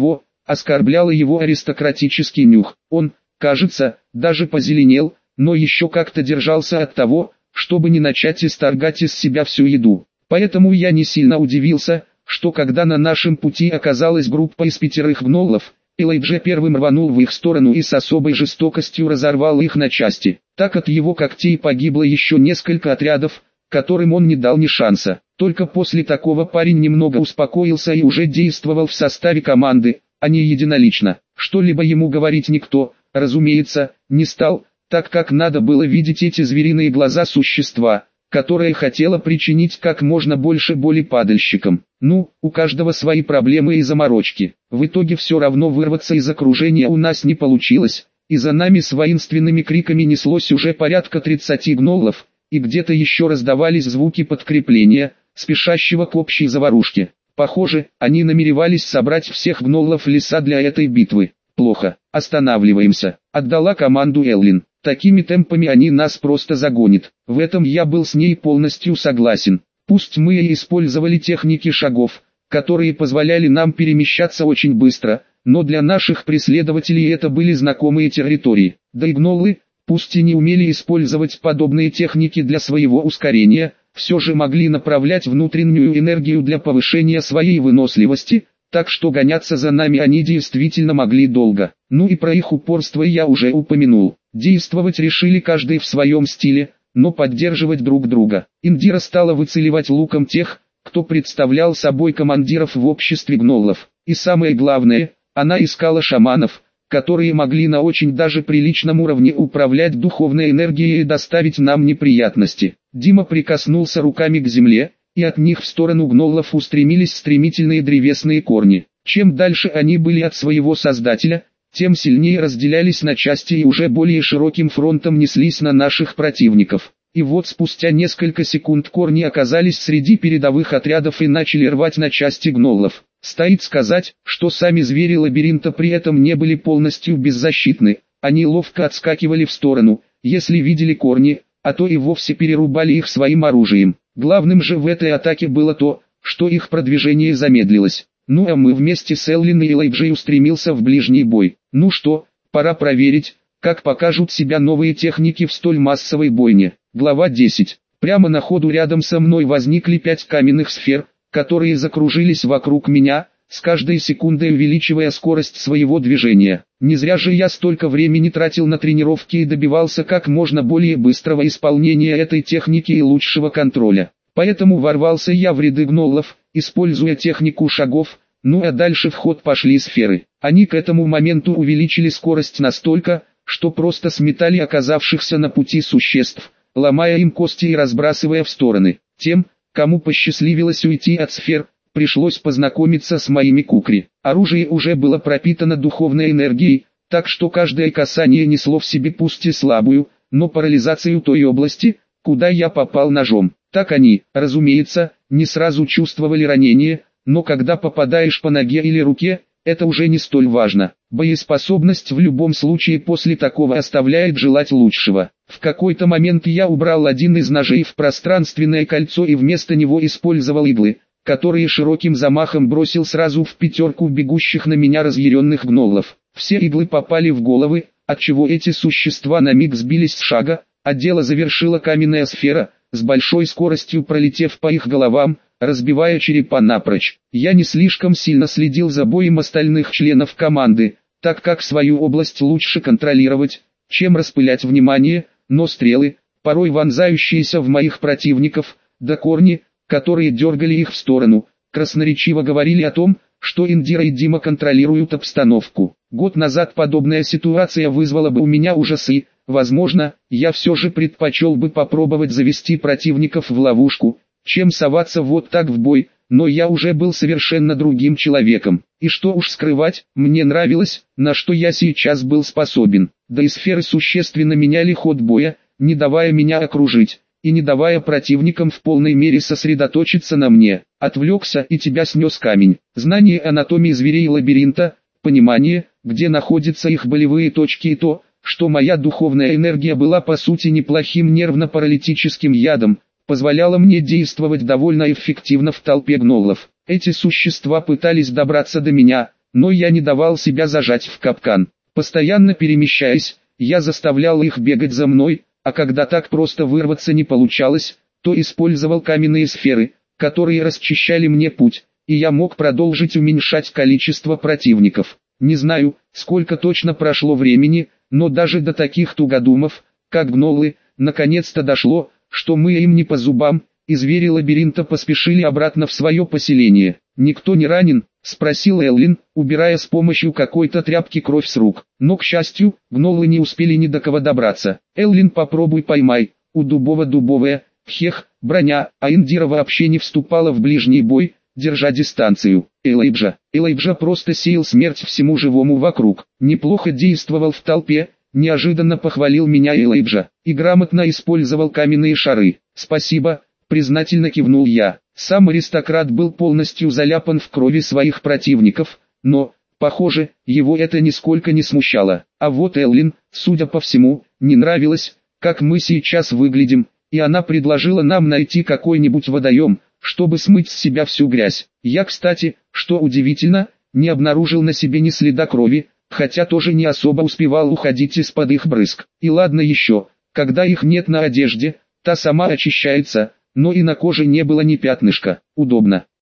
Speaker 1: оскорбляло его аристократический нюх. Он, кажется, даже позеленел, но еще как-то держался от того, чтобы не начать исторгать из себя всю еду. Поэтому я не сильно удивился, что когда на нашем пути оказалась группа из пятерых гноллов, Элайджа первым рванул в их сторону и с особой жестокостью разорвал их на части. Так от его когтей погибло еще несколько отрядов, которым он не дал ни шанса. Только после такого парень немного успокоился и уже действовал в составе команды, а не единолично. Что-либо ему говорить никто, разумеется, не стал, так как надо было видеть эти звериные глаза существа, которое хотело причинить как можно больше боли падальщикам. Ну, у каждого свои проблемы и заморочки. В итоге все равно вырваться из окружения у нас не получилось, и за нами с воинственными криками неслось уже порядка тридцати гноллов, и где-то еще раздавались звуки подкрепления, спешащего к общей заварушке. Похоже, они намеревались собрать всех гноллов леса для этой битвы. Плохо, останавливаемся, отдала команду Эллин. Такими темпами они нас просто загонят. В этом я был с ней полностью согласен. Пусть мы и использовали техники шагов, которые позволяли нам перемещаться очень быстро, но для наших преследователей это были знакомые территории. Да и гноллы, пусть и не умели использовать подобные техники для своего ускорения, все же могли направлять внутреннюю энергию для повышения своей выносливости, так что гоняться за нами они действительно могли долго. Ну и про их упорство я уже упомянул. Действовать решили каждый в своем стиле, но поддерживать друг друга. Индира стала выцеливать луком тех, кто представлял собой командиров в обществе гноллов. И самое главное, она искала шаманов, которые могли на очень даже приличном уровне управлять духовной энергией и доставить нам неприятности. Дима прикоснулся руками к земле, и от них в сторону гноллов устремились стремительные древесные корни. Чем дальше они были от своего создателя, тем сильнее разделялись на части и уже более широким фронтом неслись на наших противников. И вот спустя несколько секунд корни оказались среди передовых отрядов и начали рвать на части гноллов. Стоит сказать, что сами звери лабиринта при этом не были полностью беззащитны, они ловко отскакивали в сторону, если видели корни, а то и вовсе перерубали их своим оружием. Главным же в этой атаке было то, что их продвижение замедлилось. Ну а мы вместе с Эллин и Элайджей устремился в ближний бой. Ну что, пора проверить, как покажут себя новые техники в столь массовой бойне. Глава десять. Прямо на ходу рядом со мной возникли пять каменных сфер, которые закружились вокруг меня, с каждой секундой увеличивая скорость своего движения. Не зря же я столько времени тратил на тренировки и добивался как можно более быстрого исполнения этой техники и лучшего контроля. Поэтому ворвался я в ряды гноллов, используя технику шагов, ну а дальше в ход пошли сферы. Они к этому моменту увеличили скорость настолько, что просто сметали оказавшихся на пути существ, ломая им кости и разбрасывая в стороны. Тем, кому посчастливилось уйти от сфер, пришлось познакомиться с моими кукри. Оружие уже было пропитано духовной энергией, так что каждое касание несло в себе пусть и слабую, но парализацию той области, куда я попал ножом. Так они, разумеется, не сразу чувствовали ранение, но когда попадаешь по ноге или руке, это уже не столь важно. Боеспособность в любом случае после такого оставляет желать лучшего. В какой-то момент я убрал один из ножей в пространственное кольцо и вместо него использовал иглы, которые широким замахом бросил сразу в пятерку бегущих на меня разъяренных гноллов. Все иглы попали в головы, отчего эти существа на миг сбились с шага, а дело завершила каменная сфера, с большой скоростью пролетев по их головам, разбивая черепа напрочь. Я не слишком сильно следил за боем остальных членов команды, так как свою область лучше контролировать, чем распылять внимание, но стрелы, порой вонзающиеся в моих противников, да корни, которые дергали их в сторону, красноречиво говорили о том, что Индира и Дима контролируют обстановку. Год назад подобная ситуация вызвала бы у меня ужасы. Возможно, я все же предпочел бы попробовать завести противников в ловушку, чем соваться вот так в бой, но я уже был совершенно другим человеком. И что уж скрывать, мне нравилось, на что я сейчас был способен. Да и сферы существенно меняли ход боя, не давая меня окружить, и не давая противникам в полной мере сосредоточиться на мне. Отвлекся и тебя снес камень. Знание анатомии зверей лабиринта, понимание, где находятся их болевые точки и то, что моя духовная энергия была по сути неплохим нервно-паралитическим ядом, позволяло мне действовать довольно эффективно в толпе гноллов. Эти существа пытались добраться до меня, но я не давал себя зажать в капкан. Постоянно перемещаясь, я заставлял их бегать за мной, а когда так просто вырваться не получалось, то использовал каменные сферы, которые расчищали мне путь, и я мог продолжить уменьшать количество противников. Не знаю, сколько точно прошло времени, но даже до таких тугодумов, как гнолы, наконец-то дошло, что мы им не по зубам, и звери лабиринта поспешили обратно в свое поселение. «Никто не ранен?» – спросил Эллин, убирая с помощью какой-то тряпки кровь с рук. Но, к счастью, гнолы не успели ни до кого добраться. «Эллин, попробуй поймай, у Дубова дубовая, хех, броня, а Индира вообще не вступала в ближний бой, держа дистанцию. Элайджа, Элайджа просто сеял смерть всему живому вокруг. Неплохо действовал в толпе, неожиданно похвалил меня Элайджа, и грамотно использовал каменные шары. Спасибо, признательно кивнул я. Сам аристократ был полностью заляпан в крови своих противников, но, похоже, его это нисколько не смущало. А вот Эллин, судя по всему, не нравилось, как мы сейчас выглядим, и она предложила нам найти какой-нибудь водоем, чтобы смыть с себя всю грязь. Я, кстати, что удивительно, не обнаружил на себе ни следа крови, хотя тоже не особо успевал уходить из-под их брызг. И ладно еще, когда их нет на одежде, та сама очищается, но и на коже не было ни пятнышка. Удобно.